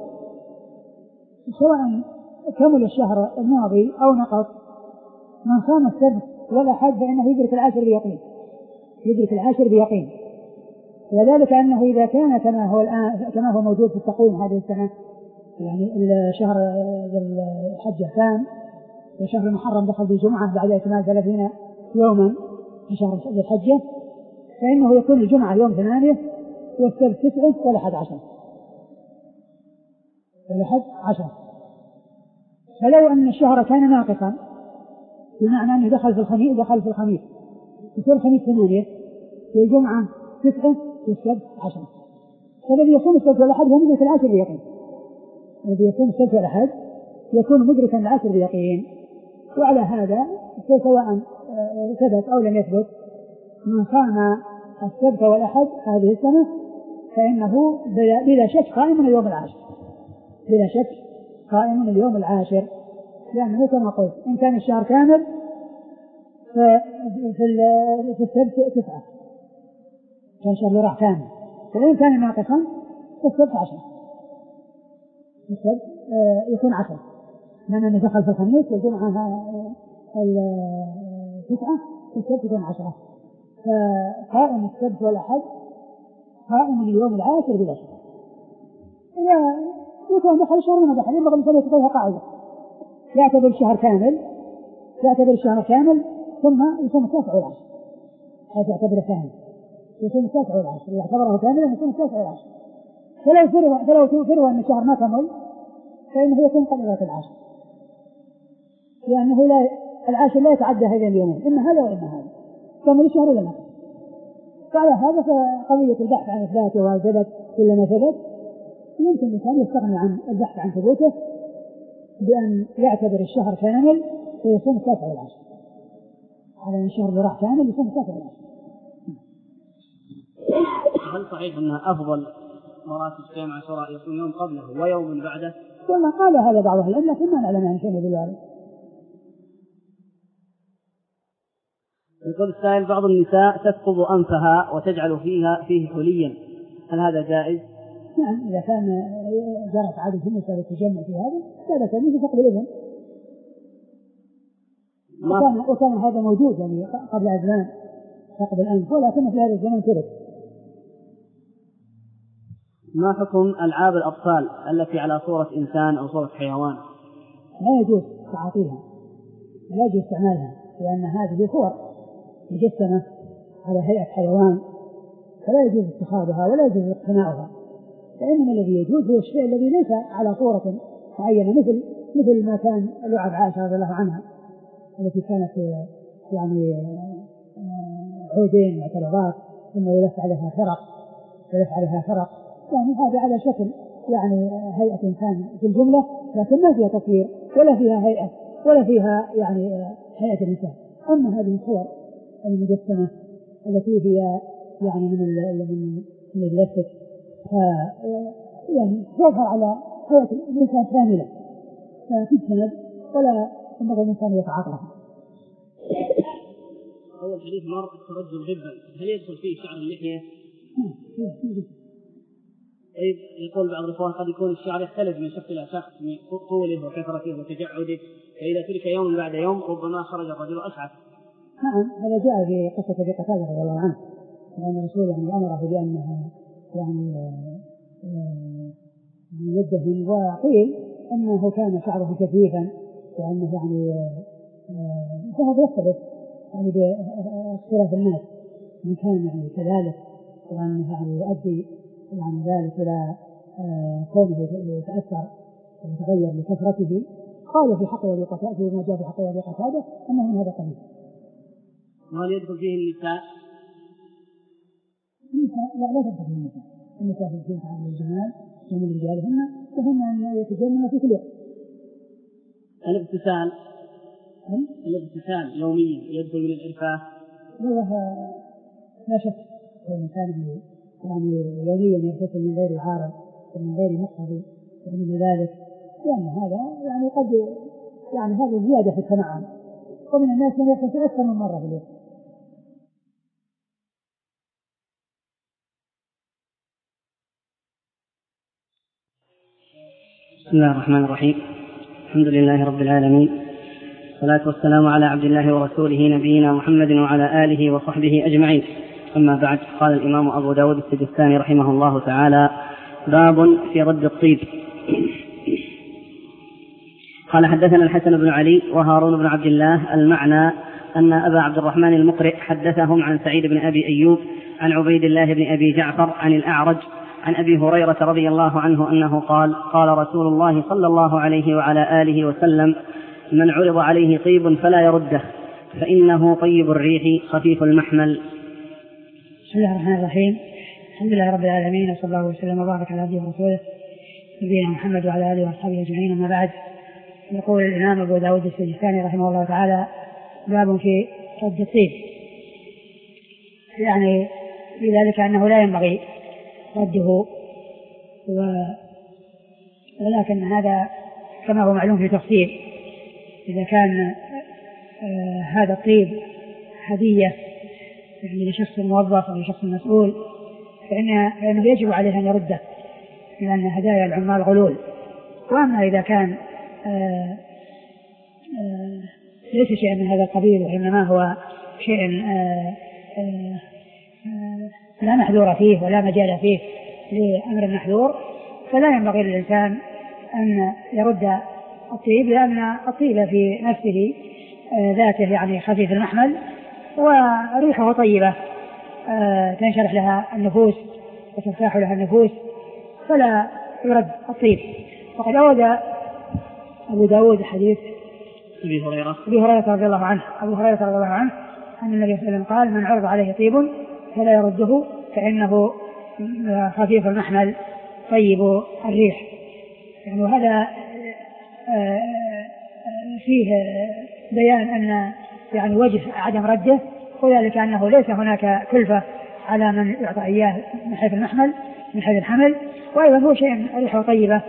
[SPEAKER 2] سواء كمل الشهر الماضي أو نقص، من صام السبت والأحد فإنه يدرك العاشر بيقين، يدرك العاشر بيقين. وذلك أنه إذا كان كما هو الآن كما هو موجود في التقويم هذه السنة، يعني الشهر الحج كان وشهر المحرم دخل بالجمعة بعد إكمال ثلاثين يوما في شهر الحجة، فإنه يكون الجمعة يوم ثمانية والسبت تسعة والأحد عشر، والأحد عشر. فلو أن الشهر كان ناقصا بمعنى أنه دخل في الخميس دخل في الخميس يصير الخميس ثمانية والجمعة تسعة والسبت عشر، فالذي يصوم السبت والأحد هو مدرك العاشر بيقين، الذي يصوم السبت والأحد يكون مدركا العاشر بيقين. وعلى هذا سواء ثبت أو لم يثبت من صام السبت والأحد هذه السنة فإنه بلا شك قائم من اليوم العاشر، بلا شك قائم من اليوم العاشر، لأنه كما قلت إن كان الشهر كامل في السبت تسعة كان شهر راح كامل، وإن كان ناقصا في السبت عشر، السبت يكون عشر، لأن أنه دخل في الخميس والجمعة التسعة والسبت يكون عشرة، فقائم السبت والأحد قائم اليوم العاشر بلا شك. وكان دخل الشهر ما دخل ينبغي الإنسان يتبعها قاعدة، يعتبر الشهر كامل يعتبر الشهر كامل ثم يصوم التاسع والعاشر، حيث يعتبره كامل يصوم التاسع والعاشر، يعتبره كاملا يصوم التاسع والعاشر. فلو فرض فلو فرض أن الشهر ما كمل فإنه يكون قد أدرك العاشر، لأنه لا العاشر لا يتعدى هذين اليومين، إما هذا وإما هذا، كمل الشهر ولا ما. فعلى هذا فقضية البحث عن إثباته وثبت كل ما ثبت يمكن الإنسان يستغني عن البحث عن ثبوته بأن يعتبر الشهر كامل ويصوم التاسع والعاشر، على أن الشهر اللي راح كامل يصوم التاسع والعاشر.
[SPEAKER 1] هل صحيح أنها أفضل مراتب صيام عاشوراء يصوم يوم قبله ويوم بعده؟
[SPEAKER 2] والله قال هذا بعض أهل العلم لكن ما نعلم عن شيء بالذلك.
[SPEAKER 1] يقول السائل بعض النساء تثقب أنفها وتجعل فيها فيه حليا، هل هذا جائز؟
[SPEAKER 2] نعم، إذا كان جرت عادة النساء للتجمع في هذا هذا كان مثل ثقب الإذن، وكان, وكان هذا موجود يعني قبل أزمان ثقب الأنف، ولكن في هذا الزمن ترك.
[SPEAKER 1] ما حكم ألعاب الأطفال التي على صورة إنسان أو صورة حيوان؟
[SPEAKER 2] لا يجوز تعاطيها، لا يجوز استعمالها، لأن هذه صور مجسمة على هيئة حيوان، فلا يجوز اتخاذها ولا يجوز اقتناؤها، فإنما الذي يجوز هو الشيء الذي ليس على صورة معينة، مثل مثل ما كان لعب عائشة رضي الله عنها التي كانت يعني عودين معترضات ثم يلف عليها فرق يلف عليها فرق يعني هذا على شكل يعني هيئة إنسان في الجملة، لكن ما فيها تصوير ولا فيها هيئة ولا فيها يعني هيئة الإنسان. أما هذه الصور المجسمة التي هي يعني من من من البلاستيك يعني تظهر على هيئة الإنسان كاملة، فتجتنب ولا ينبغي الإنسان يتعاطاها.
[SPEAKER 1] أول حديث مر الترجل غبا، هل يدخل فيه شعر اللحية؟ طيب يقول بعض الإخوان قد يكون الشعر يختلف من شخص إلى شخص من طوله وكثرته وتجعده، فإذا ترك يوم بعد يوم ربما خرج الرجل أشعث.
[SPEAKER 2] نعم، هذا جاء في قصة أبي قتادة رضي الله عنه وأن الرسول يعني أمره بأنها يعني يدهن، وقيل أنه كان شعره كثيفا وأنه يعني فهذا يختلف يعني باختلاف الناس، من كان يعني كذلك وأنه يعني يؤدي يعني ذلك إلى كونه يتأثر ويتغير لكثرته. قالوا في حق أبي قتادة فيما جاء في حق أبي قتادة أنه من هذا القبيل.
[SPEAKER 1] وهل يدخل فيه النساء؟
[SPEAKER 2] النساء لا لا تدخل فيه النساء، النساء في الجنة عن الجمال ومن رجالهن فهن أن يتجمل في كل يوم
[SPEAKER 1] الابتسام الابتسام يوميا يدخل من الإرفاه؟
[SPEAKER 2] لا شك الإنسان يعني يوميا يغتسل من غير عارض ومن غير مقتضي يعني لذلك، لأن هذا يعني قد يعني هذا زيادة في التنعم، ومن الناس من يغتسل أكثر من مرة في اليوم.
[SPEAKER 1] بسم الله الرحمن الرحيم. الحمد لله رب العالمين، والصلاة والسلام على عبد الله ورسوله نبينا محمد وعلى آله وصحبه أجمعين. أما بعد، قال الإمام أبو داود السجستاني رحمه الله تعالى: باب في رد الطيب. قال: حدثنا الحسن بن علي وهارون بن عبد الله. المعنى أن أبا عبد الرحمن المقرئ حدثهم عن سعيد بن أبي أيوب عن عبيد الله بن أبي جعفر عن الأعرج عن أبي هريرة رضي الله عنه أنه قال: قال رسول الله صلى الله عليه وعلى آله وسلم: من عرض عليه طيب فلا يرده، فإنه طيب الريح خفيف المحمل.
[SPEAKER 2] بسم الله الرحمن الرحيم. الحمد لله رب العالمين، وصلى الله وسلم وبارك على عبده ورسوله نبينا محمد وعلى آله وأصحابه أجمعين. أما بعد، يقول الإمام أبو داود السجستاني رحمه الله تعالى: باب في رد الطيب. يعني في ذلك أنه لا ينبغي رده، ولكن هذا كما هو معلوم في تفصيل، إذا كان آه هذا الطيب هدية يعني لشخص موظف أو لشخص مسؤول، فإنه, فإنه يجب عليه أن يرده، لأن هدايا العمال غلول. وأما إذا كان آه آه ليس شيئا من هذا القبيل، وإنما هو شيء آه آه آه لا محذور فيه ولا مجال فيه لأمر محذور، فلا ينبغي للإنسان أن يرد الطيب، لأن الطيب في نفسه آه ذاته يعني خفيف المحمل وريحه طيبة آه تنشرح لها النفوس وترتاح لها النفوس، فلا يرد الطيب. وقد أورد أبو داود حديث
[SPEAKER 1] أبي هريرة
[SPEAKER 2] أبي هريرة رضي الله عنه أبو هريرة رضي الله عنه أن النبي صلى الله عليه وسلم قال: من عرض عليه طيب فلا يرده، فإنه خفيف المحمل طيب الريح. يعني وهذا فيه بيان أن يعني وجه عدم رده، وذلك أنه ليس هناك كلفة على من يعطى إياه من حيث المحمل من حيث الحمل، وأيضا هو شيء ريحه طيبة،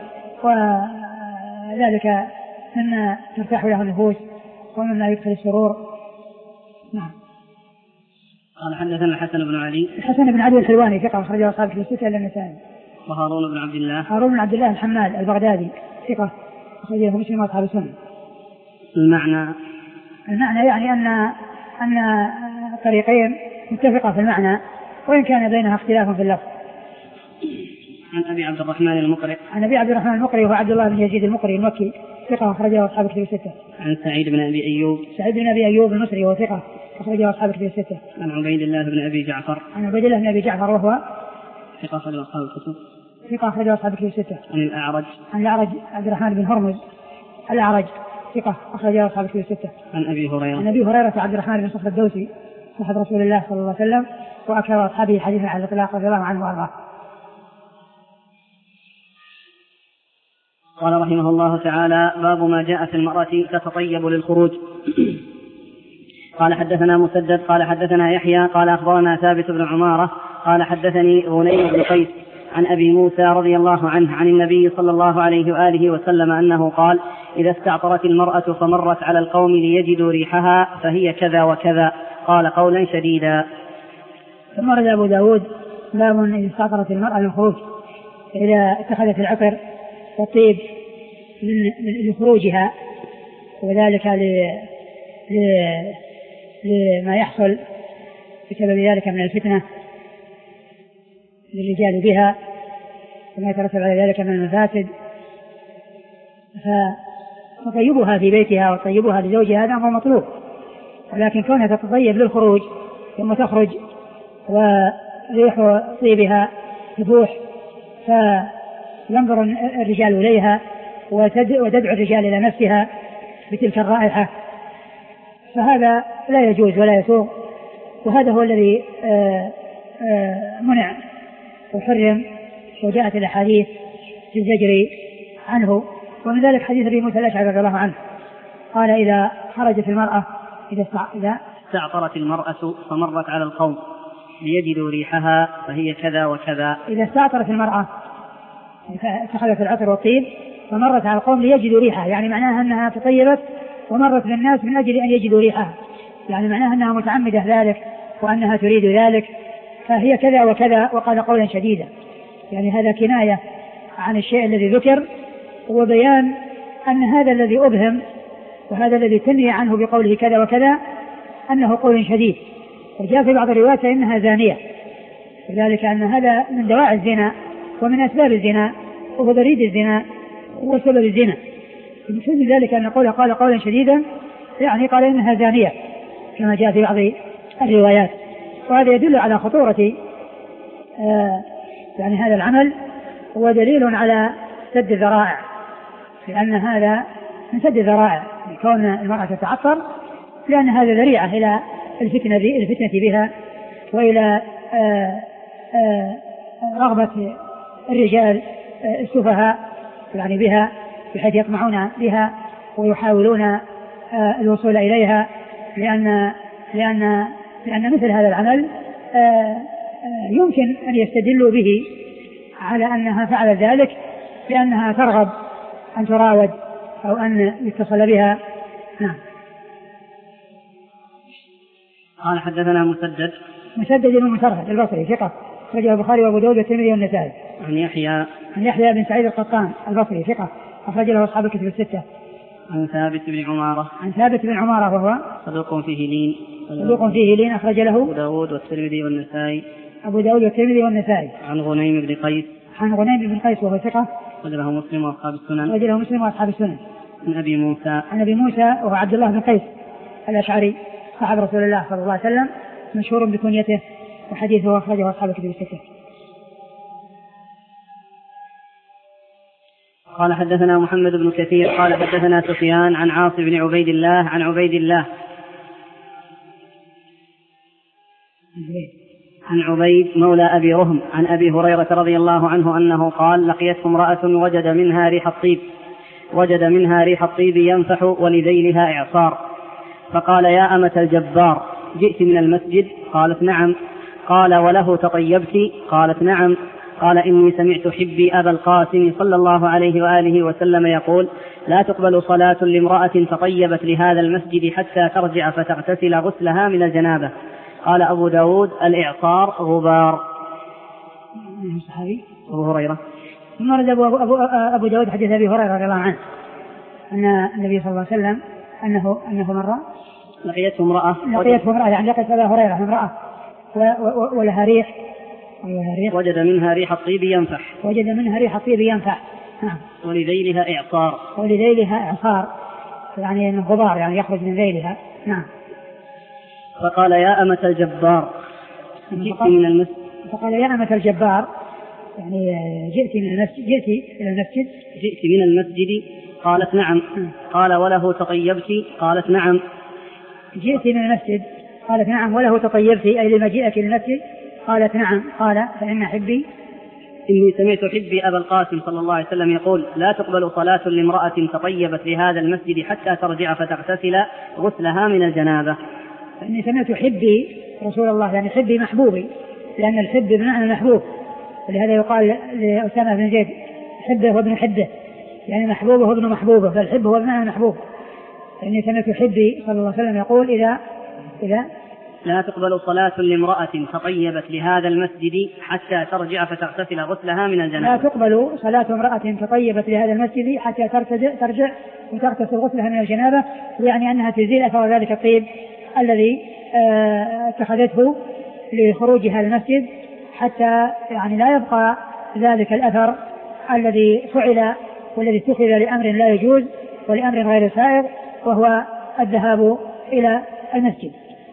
[SPEAKER 2] وذلك مما ترتاح له النفوس ومما يدخل السرور. نعم.
[SPEAKER 1] قال: حدثنا الحسن بن علي
[SPEAKER 2] الحسن بن علي الحلواني ثقة أخرجه أصحاب الكتب الستة إلا النسائي.
[SPEAKER 1] وهارون بن عبد الله
[SPEAKER 2] هارون بن عبد الله الحمال البغدادي ثقة أخرجه مسلم وأصحاب السنن.
[SPEAKER 1] المعنى
[SPEAKER 2] المعنى يعني أن أن الطريقين متفقة في المعنى، وإن كان بينها اختلاف في اللفظ.
[SPEAKER 1] عن أبي عبد الرحمن المقرئ
[SPEAKER 2] عن أبي عبد الرحمن المقرئ وهو عبد الله بن يزيد المقرئ المكي ثقة أخرجه أصحاب الكتب الستة.
[SPEAKER 1] عن سعيد بن أبي أيوب
[SPEAKER 2] سعيد بن أبي أيوب المصري وهو ثقة أخرجه أصحاب الكتب الستة.
[SPEAKER 1] عن عبيد الله بن أبي جعفر
[SPEAKER 2] عن عبيد الله بن أبي جعفر وهو
[SPEAKER 1] ثقة أخرجه أصحاب الكتب
[SPEAKER 2] ثقة أخرجه أصحاب الكتب الستة.
[SPEAKER 1] عن الأعرج
[SPEAKER 2] عن الأعرج عبد الرحمن بن هرمز الأعرج ثقة أخرجه أصحاب الكتب الستة.
[SPEAKER 1] عن أبي هريرة
[SPEAKER 2] عن أبي هريرة عبد الرحمن بن صخر الدوسي صاحب رسول الله صلى الله عليه وسلم وأكثر أصحابه حديثا على الإطلاق رضي الله عنه وأرضاه.
[SPEAKER 1] قال رحمه الله تعالى: باب ما جاء في المرأة تتطيب للخروج. قال: حدثنا مسدد قال حدثنا يحيى قال أخبرنا ثابت بن عمارة قال حدثني غنيم بن قيس عن أبي موسى رضي الله عنه عن النبي صلى الله عليه وآله وسلم أنه قال: إذا استعطرت المرأة فمرت على القوم ليجدوا ريحها فهي كذا وكذا. قال قولا شديدا.
[SPEAKER 2] ثم ورد أبو داود: باب إذا استعطرت المرأة للخروج، إذا اتخذت العطر والطيب لخروجها، وذلك لما يحصل بسبب ذلك من الفتنة للرجال بها وما يترتب على ذلك من المفاسد، فطيبها في بيتها وطيبها لزوجها هذا هو مطلوب، ولكن كونها تتطيب للخروج ثم تخرج وريح طيبها تفوح فينظر الرجال إليها وتدعو الرجال إلى نفسها بتلك الرائحة، فهذا لا يجوز ولا يسوغ. وهذا هو الذي منع وحرم، وجاءت الأحاديث في الزجر عنه، ومن ذلك حديث أبي موسى الأشعري رضي الله عنه قال إذا خرجت المرأة إذا إذا
[SPEAKER 1] استعطرت المرأة فمرت على القوم ليجدوا ريحها فهي كذا وكذا.
[SPEAKER 2] إذا استعطرت المرأة فأخذت العطر والطيب فمرت على القوم ليجدوا ريحها، يعني معناها أنها تطيبت ومرت بالناس من أجل أن يجدوا ريحها، يعني معناها أنها متعمدة ذلك وأنها تريد ذلك، فهي كذا وكذا. وقال قولا شديدا، يعني هذا كناية عن الشيء الذي ذكر وبيان أن هذا الذي أبهم وهذا الذي تنهي عنه بقوله كذا وكذا أنه قول شديد. وجاء في بعض الروايات إنها زانية، وذلك أن هذا من دواعي الزنا ومن أسباب الزنا وهو بريد الزنا وسبب الزنا. من ذلك أن قوله قال قولا شديدا يعني قال إنها زانية كما جاء في بعض الروايات. وهذا يدل على خطورة آه يعني هذا العمل، ودليل على سد الذرائع، لأن هذا من سد الذرائع كون المرأة تتعطر، لأن هذا ذريعة إلى الفتنة, الفتنة بها وإلى آآ آآ رغبة الرجال السفهاء يعني بها، بحيث يطمعون بها ويحاولون الوصول إليها، لأن, لأن, لأن مثل هذا العمل يمكن أن يستدلوا به على أنها فعلت ذلك لأنها ترغب أن تراود أو أن يتصل بها. نعم.
[SPEAKER 1] قال حدثنا مسدد
[SPEAKER 2] مسدد بن مسرهد البصري ثقة أخرجه البخاري وأبو داود والترمذي والنسائي.
[SPEAKER 1] عن يحيى
[SPEAKER 2] عن يحيى بن سعيد القطان البصري ثقة أخرج له أصحاب الكتب الستة.
[SPEAKER 1] عن ثابت بن عمارة
[SPEAKER 2] عن ثابت بن عمارة وهو
[SPEAKER 1] صدوق فيه لين
[SPEAKER 2] صدوق فيه لين أخرج له
[SPEAKER 1] أبو داود والترمذي والنسائي.
[SPEAKER 2] أبو داود والترمذي والنسائي.
[SPEAKER 1] عن غنيم بن قيس
[SPEAKER 2] عن غنيم بن قيس وهو ثقة
[SPEAKER 1] أخرج له مسلم وأصحاب السنن.
[SPEAKER 2] أخرج له مسلم وأصحاب السنن.
[SPEAKER 1] عن أبي موسى
[SPEAKER 2] عن أبي موسى وهو عبد الله بن قيس الأشعري صاحب رسول الله صلى الله عليه وسلم مشهور بكنيته وحديثه أخرجه أصحاب الكتب الستة.
[SPEAKER 1] قال حدثنا محمد بن كثير قال حدثنا سفيان عن عاصم بن عبيد الله عن عبيد الله عن عبيد مولى أبي رهم عن أبي هريرة رضي الله عنه أنه قال لقيته امرأة وجد منها ريح الطيب وجد منها ريح الطيب ينفح ولذيلها إعصار، فقال يا أمة الجبار جئت من المسجد؟ قالت نعم. قال وله تطيبت؟ قالت نعم. قال إني سمعت حبي أبا القاسم صلى الله عليه وآله وسلم يقول لا تقبل صلاة لامرأة تطيبت لهذا المسجد حتى ترجع فتغتسل غسلها من الجنابة. قال أبو داود الإعصار غبار. أبو هريرة
[SPEAKER 2] ثم رد أبو, أبو, أبو داود حديث أبي هريرة رضي الله عنه أن النبي صلى الله عليه وسلم أنه, أنه مرة
[SPEAKER 1] لقيته امرأة
[SPEAKER 2] لقيته امرأة يعني لقيت أبا هريرة امرأة ولها ريح
[SPEAKER 1] وجد منها ريح الطيب ينفح
[SPEAKER 2] وجد منها ريح الطيب ينفح
[SPEAKER 1] ولذيلها إعصار
[SPEAKER 2] ولذيلها إعصار يعني غبار يعني يخرج من ذيلها. نعم.
[SPEAKER 1] فقال يا أمة الجبار جئت من المسجد
[SPEAKER 2] فقال يا أمة الجبار يعني جئت من المسجد جئت إلى المسجد
[SPEAKER 1] جئت من المسجد؟ قالت نعم. قال وله تطيبت؟ قالت نعم.
[SPEAKER 2] جئت من المسجد؟ قالت نعم. وله تطيبت أي لمجيئك للمسجد؟ قالت نعم. قال فإن حبي
[SPEAKER 1] إني سمعت حبي أبا القاسم صلى الله عليه وسلم يقول لا تقبل صلاة لامرأة تطيبت لهذا المسجد حتى ترجع فتغتسل غسلها من الجنابة.
[SPEAKER 2] إني سمعت حبي رسول الله يعني حبي محبوبي، لأن الحب بمعنى المحبوب، ولهذا يقال لأسامة بن زيد حبه وابن حبه يعني محبوبه وابن محبوبه، فالحب هو بمعنى المحبوب. إني سمعت حبي صلى الله عليه وسلم يقول إذا إذا
[SPEAKER 1] لا تقبل صلاة لامرأة تطيبت لهذا المسجد حتى ترجع فتغتسل غسلها من الجنابة.
[SPEAKER 2] لا تقبل صلاة امرأة تطيبت لهذا المسجد حتى ترجع وتغتسل غسلها من الجنابة، يعني أنها تزيل أثر ذلك الطيب الذي اتخذته لخروجها المسجد حتى يعني لا يبقى ذلك الأثر الذي فعل والذي اتخذ لأمر لا يجوز ولأمر غير سائغ وهو الذهاب إلى المسجد.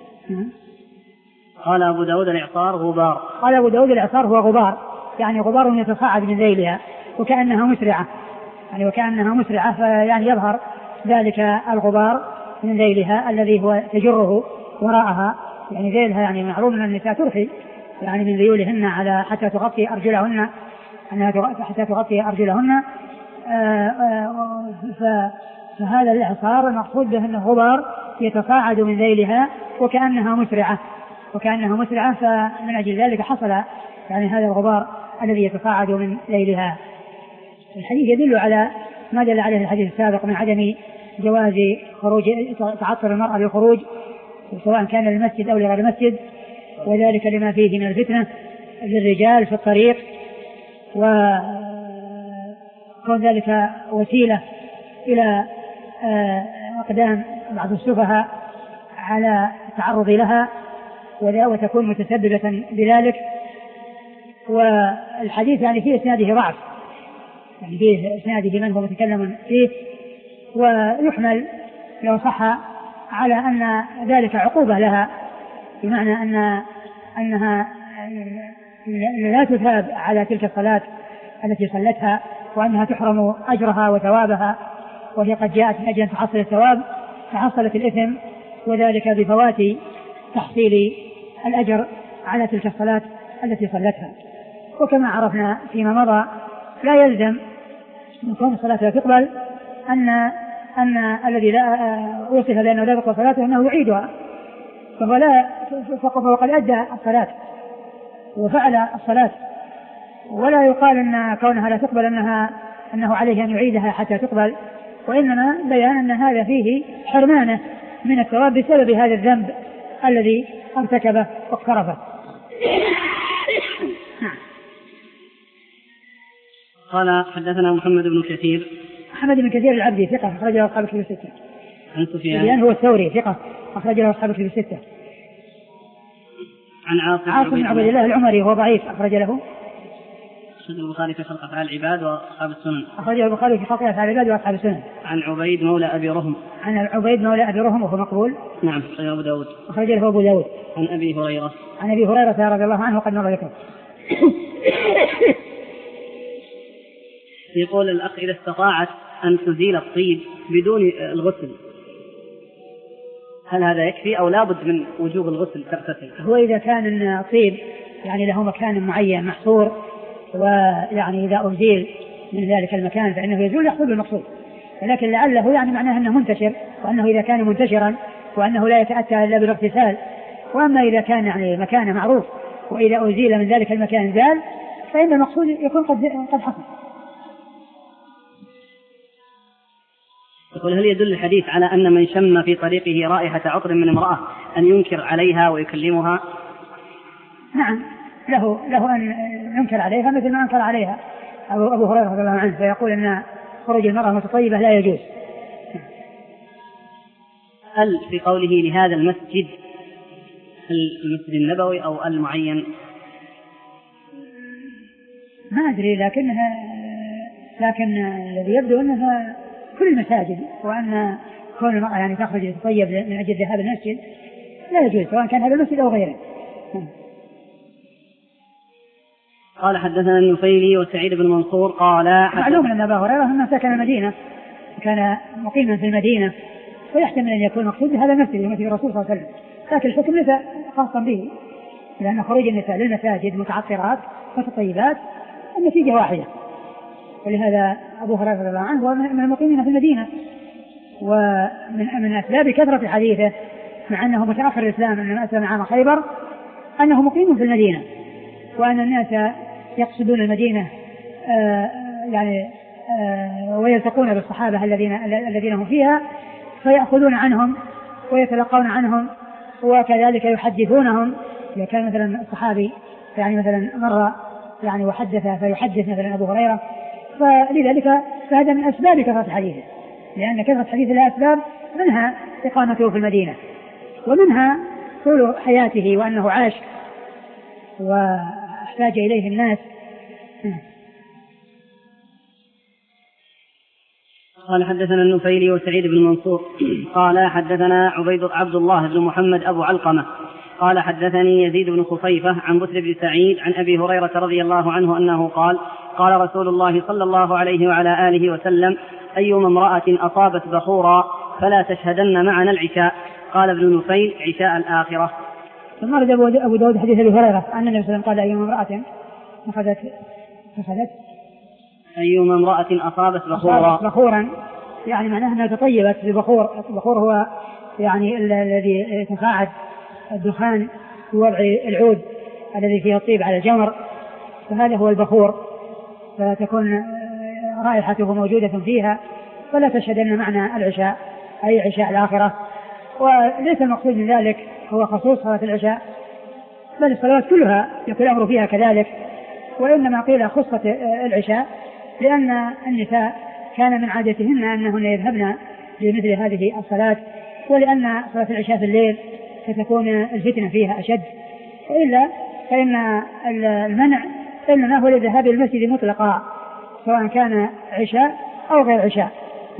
[SPEAKER 1] قال أبو داود الإعصار غبار.
[SPEAKER 2] قال أبو داود الإعصار هو غبار يعني غبار يتصاعد من ذيلها وكأنها مسرعة يعني وكأنها مسرعة فيعني يظهر ذلك الغبار من ذيلها الذي هو تجره وراءها يعني ذيلها يعني معروف أن النساء ترخي يعني من ذيولهن على حتى تغطي أرجلهن أنها حتى تغطي أرجلهن فهذا الإعصار المقصود به أنه غبار يتصاعد من ذيلها وكأنها مسرعة وكأنها مسرعة فمن أجل ذلك حصل يعني هذا الغبار الذي يتصاعد من ذيلها. الحديث يدل على ما دل عليه الحديث السابق من عدم جواز خروج تعطر المرأة بالخروج سواء كان للمسجد أو لغير المسجد، وذلك لما فيه من الفتنة للرجال في الطريق، وكون ذلك وسيلة إلى أقدام بعض السفهاء على التعرض لها وتكون متسببة بذلك. والحديث يعني فيه إسناده ضعف، يعني فيه إسناده من هو متكلم فيه، ويحمل لو صح على أن ذلك عقوبة لها، بمعنى أن أنها لا تثاب على تلك الصلاة التي صلتها، وأنها تحرم أجرها وثوابها، وهي قد جاءت من أجل أن تحصل الثواب فحصلت الإثم، وذلك بفوات تحصيل الأجر على تلك الصلاة التي صلتها. وكما عرفنا فيما مضى لا يلزم من كون الصلاة لا تقبل أن أن الذي لا وصف بأنه لا تقبل صلاته أنه يعيدها، فهو لا فهو قد أدى الصلاة وفعل الصلاة، ولا يقال أن كونها لا تقبل أنها أنه عليه أن يعيدها حتى تقبل، وإنما بيان أن هذا فيه حرمانه من الثواب بسبب هذا الذنب الذي ارتكبه واقترفه.
[SPEAKER 1] قال حدثنا محمد بن كثير.
[SPEAKER 2] محمد بن كثير العبدي ثقة أخرج له أصحاب الكتب الستة.
[SPEAKER 1] عن سفيان
[SPEAKER 2] هو الثوري ثقة أخرج له أصحاب الكتب الستة.
[SPEAKER 1] عن عاصم
[SPEAKER 2] عاصم بن عبد الله العمري هو ضعيف أخرج له
[SPEAKER 1] البخاري في خلق أفعال العباد وأصحاب السنن.
[SPEAKER 2] أخرج البخاري في خلق أفعال العباد وأصحاب السنن.
[SPEAKER 1] عن عبيد مولى أبي رهم.
[SPEAKER 2] عن عبيد مولى أبي رهم وهو مقبول.
[SPEAKER 1] نعم أخرج أبو داود.
[SPEAKER 2] أخرج له أبو داود.
[SPEAKER 1] عن أبي هريرة.
[SPEAKER 2] عن أبي هريرة رضي الله عنه وقد مر ذكره.
[SPEAKER 1] يقول الأخ إذا استطاعت أن تزيل الطيب بدون الغسل هل هذا يكفي أو لابد من وجوب الغسل تغتسل؟
[SPEAKER 2] هو إذا كان الطيب يعني له مكان معين محصور، ويعني إذا أزيل من ذلك المكان فإنه يزول يحصل بالمقصود، ولكن لعله يعني معناه أنه منتشر، وأنه إذا كان منتشرا وأنه لا يتأتى إلا بالاغتسال. وأما إذا كان يعني مكان معروف وإذا أزيل من ذلك المكان زال فإن المقصود يكون قد قد حصل.
[SPEAKER 1] يقول هل يدل الحديث على أن من شم في طريقه رائحة عطر من امرأة أن ينكر عليها ويكلمها؟
[SPEAKER 2] نعم له له أن ينكر عليها مثل ما أنكر عليها أبو, أبو هريرة رضي الله عنه، فيقول أن خروج المرأة المتطيبة لا يجوز.
[SPEAKER 1] هل في قوله لهذا المسجد المسجد النبوي أو المعين؟
[SPEAKER 2] ما أدري، لكنها لكن الذي يبدو أنها كل المساجد، وأن كون المرأة يعني تخرج تطيب من أجل ذهاب المسجد لا يجوز سواء كان هذا المسجد أو غيره.
[SPEAKER 1] قال حدثنا النفيلي وسعيد بن منصور قال
[SPEAKER 2] معلوم أن أبا هريرة ما سكن المدينة، كان مقيما في المدينة، ويحتمل أن يكون مقصود بهذا المسجد مسجد الرسول صلى الله عليه وسلم، لكن الحكم ليس خاصا به، لأن خروج النساء للمساجد متعطرات وتطيبات النتيجة واحدة. ولهذا أبو هريرة رضي الله عنه هو من المقيمين في المدينة، ومن من أسباب كثرة حديثه مع أنه متأخر الإسلام أنه أسلم عام خيبر أنه مقيم في المدينة، وأن الناس يقصدون المدينة آآ يعني آآ ويلتقون بالصحابة الذين الذين هم فيها فيأخذون عنهم ويتلقون عنهم، وكذلك يحدثونهم. إذا كان مثلا الصحابي يعني مثلا مر يعني وحدث فيحدث مثلا أبو هريرة، فلذلك فهذا من أسباب كثرة حديثه، لأن كثرة حديثه لها أسباب، منها إقامته في المدينة، ومنها طول حياته وأنه عاش واحتاج إليه الناس.
[SPEAKER 1] قال حدثنا النفيلي وسعيد بن منصور قال حدثنا عبيد عبد الله بن محمد أبو علقمة قال حدثني يزيد بن خصيفة عن بسر بن سعيد عن أبي هريرة رضي الله عنه أنه قال قال رسول الله صلى الله عليه وعلى آله وسلم أيما امرأة أصابت بخورا فلا تشهدن معنا العشاء. قال ابن نفيل عشاء الآخرة.
[SPEAKER 2] ثم رد أبو داود حديث أبي هريرة أن النبي صلى الله عليه وسلم قال أيما امرأة أخذت أخذت
[SPEAKER 1] أيما امرأة أصابت بخورا
[SPEAKER 2] بخورا يعني معناها أنها تطيبت ببخور. البخور هو يعني الذي يتقاعد الدخان بوضع العود الذي فيه الطيب على الجمر، فهذا هو البخور، فتكون رائحته موجودة فيها، فلا تشهد أن معنى العشاء أي عشاء الآخرة. وليس المقصود من ذلك هو خصوص صلاة العشاء، بل الصلوات كلها يكون الأمر فيها كذلك، وإنما قيل خصة العشاء لأن النساء كان من عادتهن أنهن يذهبن لمثل هذه الصلاة، ولأن صلاة العشاء في الليل ستكون الفتنة فيها أشد، وإلا فإن المنع إنما هو للذهاب المسجد مطلقا سواء كان عشاء أو غير عشاء.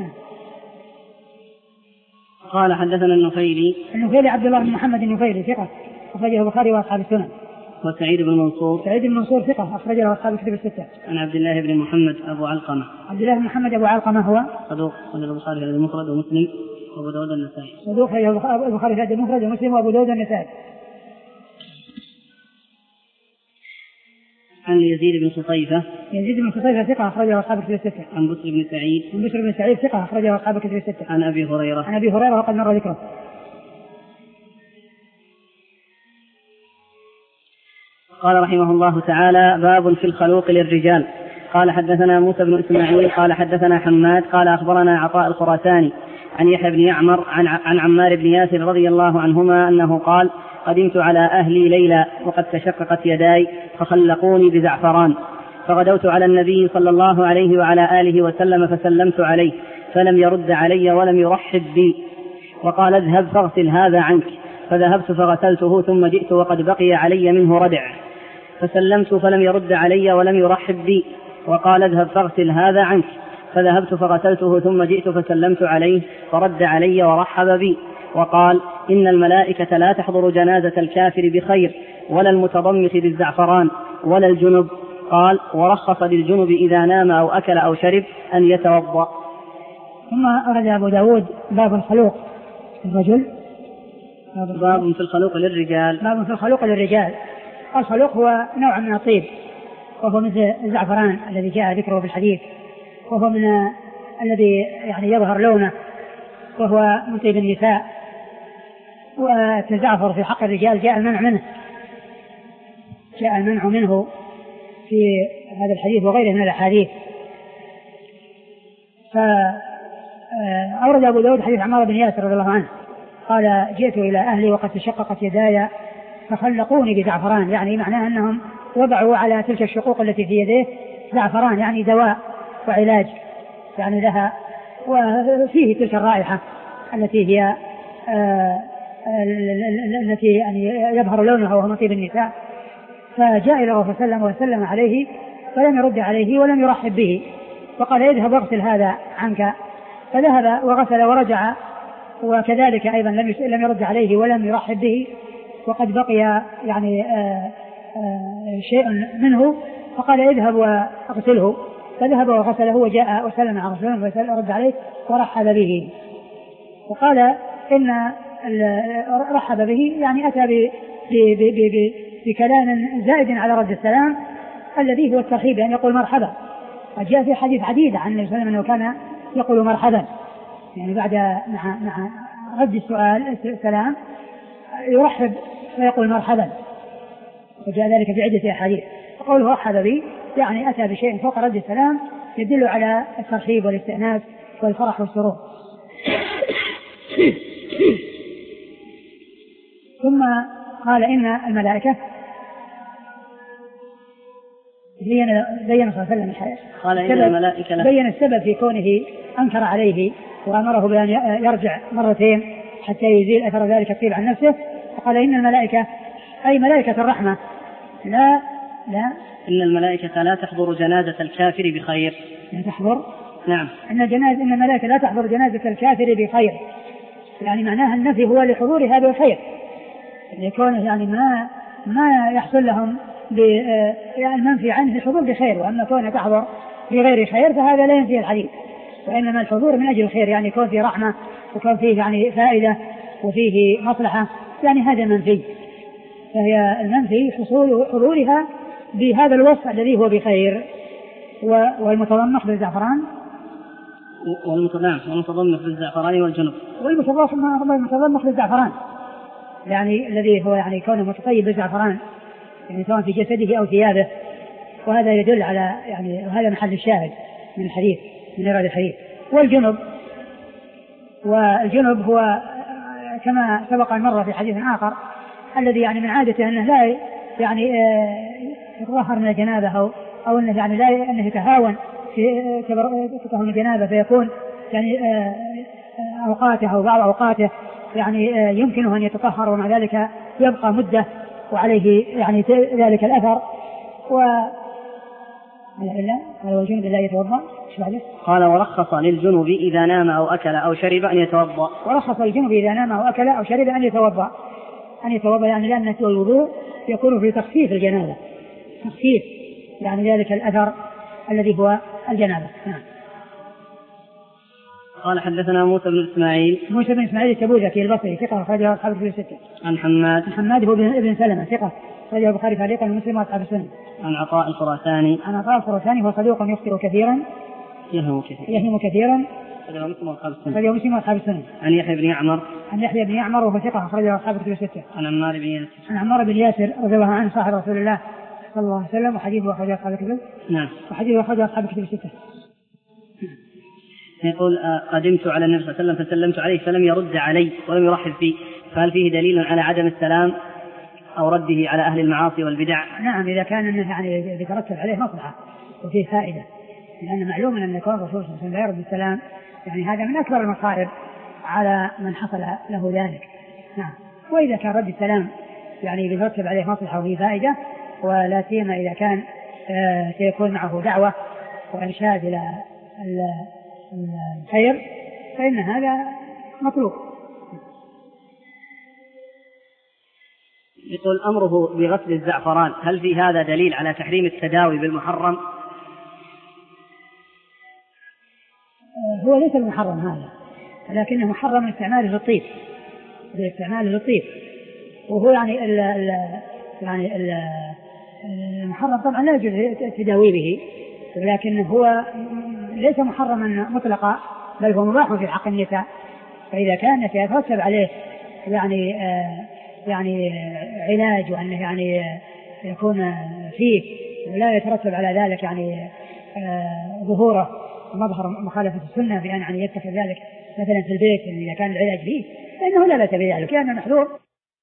[SPEAKER 1] قال حدثنا النفيلي
[SPEAKER 2] النفيلي عبد الله بن محمد النفيلي ثقة أخرجه البخاري وأصحاب السنن.
[SPEAKER 1] وسعيد بن منصور
[SPEAKER 2] سعيد بن منصور ثقة أخرجه له أصحاب الكتب الستة.
[SPEAKER 1] عن عبد الله بن محمد أبو علقمة
[SPEAKER 2] عبد الله بن محمد أبو علقمة هو
[SPEAKER 1] صدوق أخرجه البخاري في المفرد ومسلم وأبو داود النسائي.
[SPEAKER 2] صدوق أخرجه البخاري في المفرد ومسلم وأبو داود النسائي.
[SPEAKER 1] عن يزيد بن صطيفة
[SPEAKER 2] يزيد بن صطيفة ثقة أخرجه أصحاب الكتب الستة.
[SPEAKER 1] عن بسر بن سعيد
[SPEAKER 2] عن بسر بن سعيد ثقة أخرجه أصحاب الكتب الستة.
[SPEAKER 1] عن أبي هريرة
[SPEAKER 2] عن أبي هريرة وقد مر ذكره.
[SPEAKER 1] قال رحمه الله تعالى: باب في الخلوق للرجال. قال حدثنا موسى بن إسماعيل قال حدثنا حماد قال أخبرنا عطاء الخراساني عن يحيى بن يعمر عن, عن عمار بن ياسر رضي الله عنهما أنه قال: قدمت على أهلي ليلا وقد تشققت يداي فخلقوني بزعفران، فغدوت على النبي صلى الله عليه وعلى آله وسلم فسلمت عليه فلم يرد علي ولم يرحب بي، وقال: اذهب فاغسل هذا عنك. فذهبت فغسلته ثم جئت وقد بقي علي منه ردع، فسلمت فلم يرد علي ولم يرحب بي، وقال: اذهب فاغسل هذا عنك. فذهبت فغسلته ثم جئت فسلمت عليه فرد علي ورحب بي، وقال: إن الملائكة لا تحضر جنازة الكافر بخير ولا المتضمخ بالزعفران ولا الجنب. قال: ورخص للجنب إذا نام أو أكل أو شرب أن يتوضأ.
[SPEAKER 2] ثم أرد أبو داود باب الخلوق الرجل
[SPEAKER 1] باب في الخلوق للرجال.
[SPEAKER 2] باب في الخلوق للرجال. الخلوق هو نوع من الطيب، وهو مثل الزعفران الذي جاء ذكره في الحديث، وهو من الذي يعني يظهر لونه، وهو من طيب النساء. وتزعفر في حق الرجال جاء المنع منه جاء المنع منه في هذا الحديث وغيره من الأحاديث. فأورد أبو داود حديث عمار بن ياسر رضي الله عنه قال: جئت إلى أهلي وقد تشققت يداي فخلقوني بزعفران، يعني معناه أنهم وضعوا على تلك الشقوق التي في يديه زعفران، يعني دواء وعلاج يعني لها، وفيه تلك الرائحة التي هي آه التي يعني يظهر لونها وهو طيب النساء. فجاء إلى الرسول صلى الله عليه وسلم وسلم عليه فلم يرد عليه ولم يرحب به، وقال: اذهب واغسل هذا عنك. فذهب وغسل ورجع، وكذلك أيضا لم لم يرد عليه ولم يرحب به، وقد بقي يعني آآ آآ شيء منه، فقال: اذهب واغسله. فذهب وغسله وجاء وسلم على رسول الله ورد عليه ورحب به، وقال إن رحب به يعني أتى بكلام زائد على رد السلام الذي هو الترحيب، يعني يقول مرحبا. وجاء في حديث عديد عن النبي صلى الله عليه وسلم أنه كان يقول مرحبا، يعني بعد مع مع رد السؤال السلام يرحب ويقول مرحبا، وجاء ذلك في عدة أحاديث. وقوله رحب بي يعني أتى بشيء فوق رد السلام يدل على الترحيب والاستئناس والفرح والسرور. ثم قال: إن الملائكة بين بين صلى الله عليه وسلم
[SPEAKER 1] قال إن الملائكة
[SPEAKER 2] بين السبب في كونه أنكر عليه وأمره بأن يرجع مرتين حتى يزيل أثر ذلك الطيب عن نفسه. فقال: إن الملائكة أي ملائكة الرحمة لا لا
[SPEAKER 1] إن الملائكة لا تحضر جنازة الكافر بخير.
[SPEAKER 2] لا تحضر
[SPEAKER 1] نعم
[SPEAKER 2] إن الجنازة إن الملائكة لا تحضر جنازة الكافر بخير، يعني معناها النفي هو لحضورها بالخير، يكون يعني ما ما يحصل لهم يعني المنفي عنه الحضور بخير، وأما كون تحضر بغير خير فهذا لا ينفي الحديث، وإنما الحضور من أجل الخير، يعني يكون فيه رحمة وكون فيه يعني فائدة وفيه مصلحة، يعني هذا منفي. فهي المنفي حصول حضورها بهذا الوصف الذي هو بخير. والمتضمخ بالزعفران
[SPEAKER 1] والمتضمن في الزعفران والجنب.
[SPEAKER 2] والمتضمن في الزعفران يعني الذي هو يعني كونه متطيب بالزعفران يعني سواء في جسده أو ثيابه، وهذا يدل على يعني وهذا محل الشاهد من الحديث من إيراد الحديث. والجنب والجنب هو كما سبق المرة في حديث آخر الذي يعني من عادته أنه لا يعني يتظاهر من الجنابة أو أو أنه يعني لا أنه يتهاون في تطهر الجنابة فيكون يعني أوقاته أو بعض أوقاته يعني يمكنه أن يتطهر ومع ذلك يبقى مدة وعليه يعني ذلك الأثر. و قال والجنب لا يتوضأ.
[SPEAKER 1] قال ورخص للجنب إذا نام أو أكل أو شرب أن يتوضأ.
[SPEAKER 2] ورخص للجنب إذا نام أو أكل أو شرب أن يتوضأ أن يتوضأ يعني لأن الوضوء يكون في تخفيف الجنابة، تخفيف يعني ذلك الأثر الذي هو الجنابة. نعم.
[SPEAKER 1] قال حدثنا موسى بن إسماعيل
[SPEAKER 2] موسى بن إسماعيل التبوذكي البصري ثقة أخرجه أصحاب الكتب الستة.
[SPEAKER 1] عن حماد
[SPEAKER 2] عن حماد هو ابن سلمة ثقة أخرجه البخاري تعليقا ومسلم وأصحاب السنة.
[SPEAKER 1] عن عطاء الخراساني
[SPEAKER 2] عن عطاء الخراساني هو صدوق يخطئ كثيرا
[SPEAKER 1] يهم كثيرا
[SPEAKER 2] يهم كثيرا
[SPEAKER 1] أخرجه مسلم وأصحاب السنة.
[SPEAKER 2] أخرجه مسلم وأصحاب السنة.
[SPEAKER 1] عن يحيى بن يعمر
[SPEAKER 2] عن يحيى بن يعمر وهو ثقة أخرجه أصحاب الكتب الستة.
[SPEAKER 1] عن عمار بن ياسر
[SPEAKER 2] عن عمار بن ياسر رضي الله عنه صاحب رسول الله صلى الله عليه وسلم وحديثه أخرجه أصحاب الكتب.
[SPEAKER 1] نعم.
[SPEAKER 2] وحديثه أخرجه أصحاب الكتب الستة.
[SPEAKER 1] يقول قدمت على النبي صلى الله عليه وسلم فسلمت عليه فلم يرد علي ولم يرحب فيه، فهل فيه دليل على عدم السلام أو رده على أهل المعاصي والبدع؟
[SPEAKER 2] نعم إذا كان أنه يعني يترتب عليه مصلحة وفيه فائدة، لأن معلوم أن يكون الرسول صلى الله عليه وسلم لا يرد السلام يعني هذا من أكبر المصائب على من حصل له ذلك. نعم. وإذا كان رد السلام يعني يترتب عليه مصلحة وفيه فائدة ولا سيما إذا كان آه سيكون معه دعوة وإرشاد إلى الخير فإن هذا مطلوب.
[SPEAKER 1] يقول أمره بغسل الزعفران هل في هذا دليل على تحريم التداوي بالمحرم؟
[SPEAKER 2] هو ليس المحرم هذا، لكنه محرم استعماله للطيب، باستعماله للطيب، وهو يعني ال ال يعني ال المحرم طبعا لا يجوز التداوي به، ولكن هو ليس محرما مطلقا بل هو مباح في حق النساء، فإذا كان يترتب عليه يعني آه يعني علاج وأنه يعني يكون فيه ولا يترتب على ذلك يعني آه ظهوره ومظهر مخالفة السنة بأن يعني يتخذ ذلك مثلا في البيت إذا كان العلاج فيه فإنه لا بأس بذلك، لأن المحذور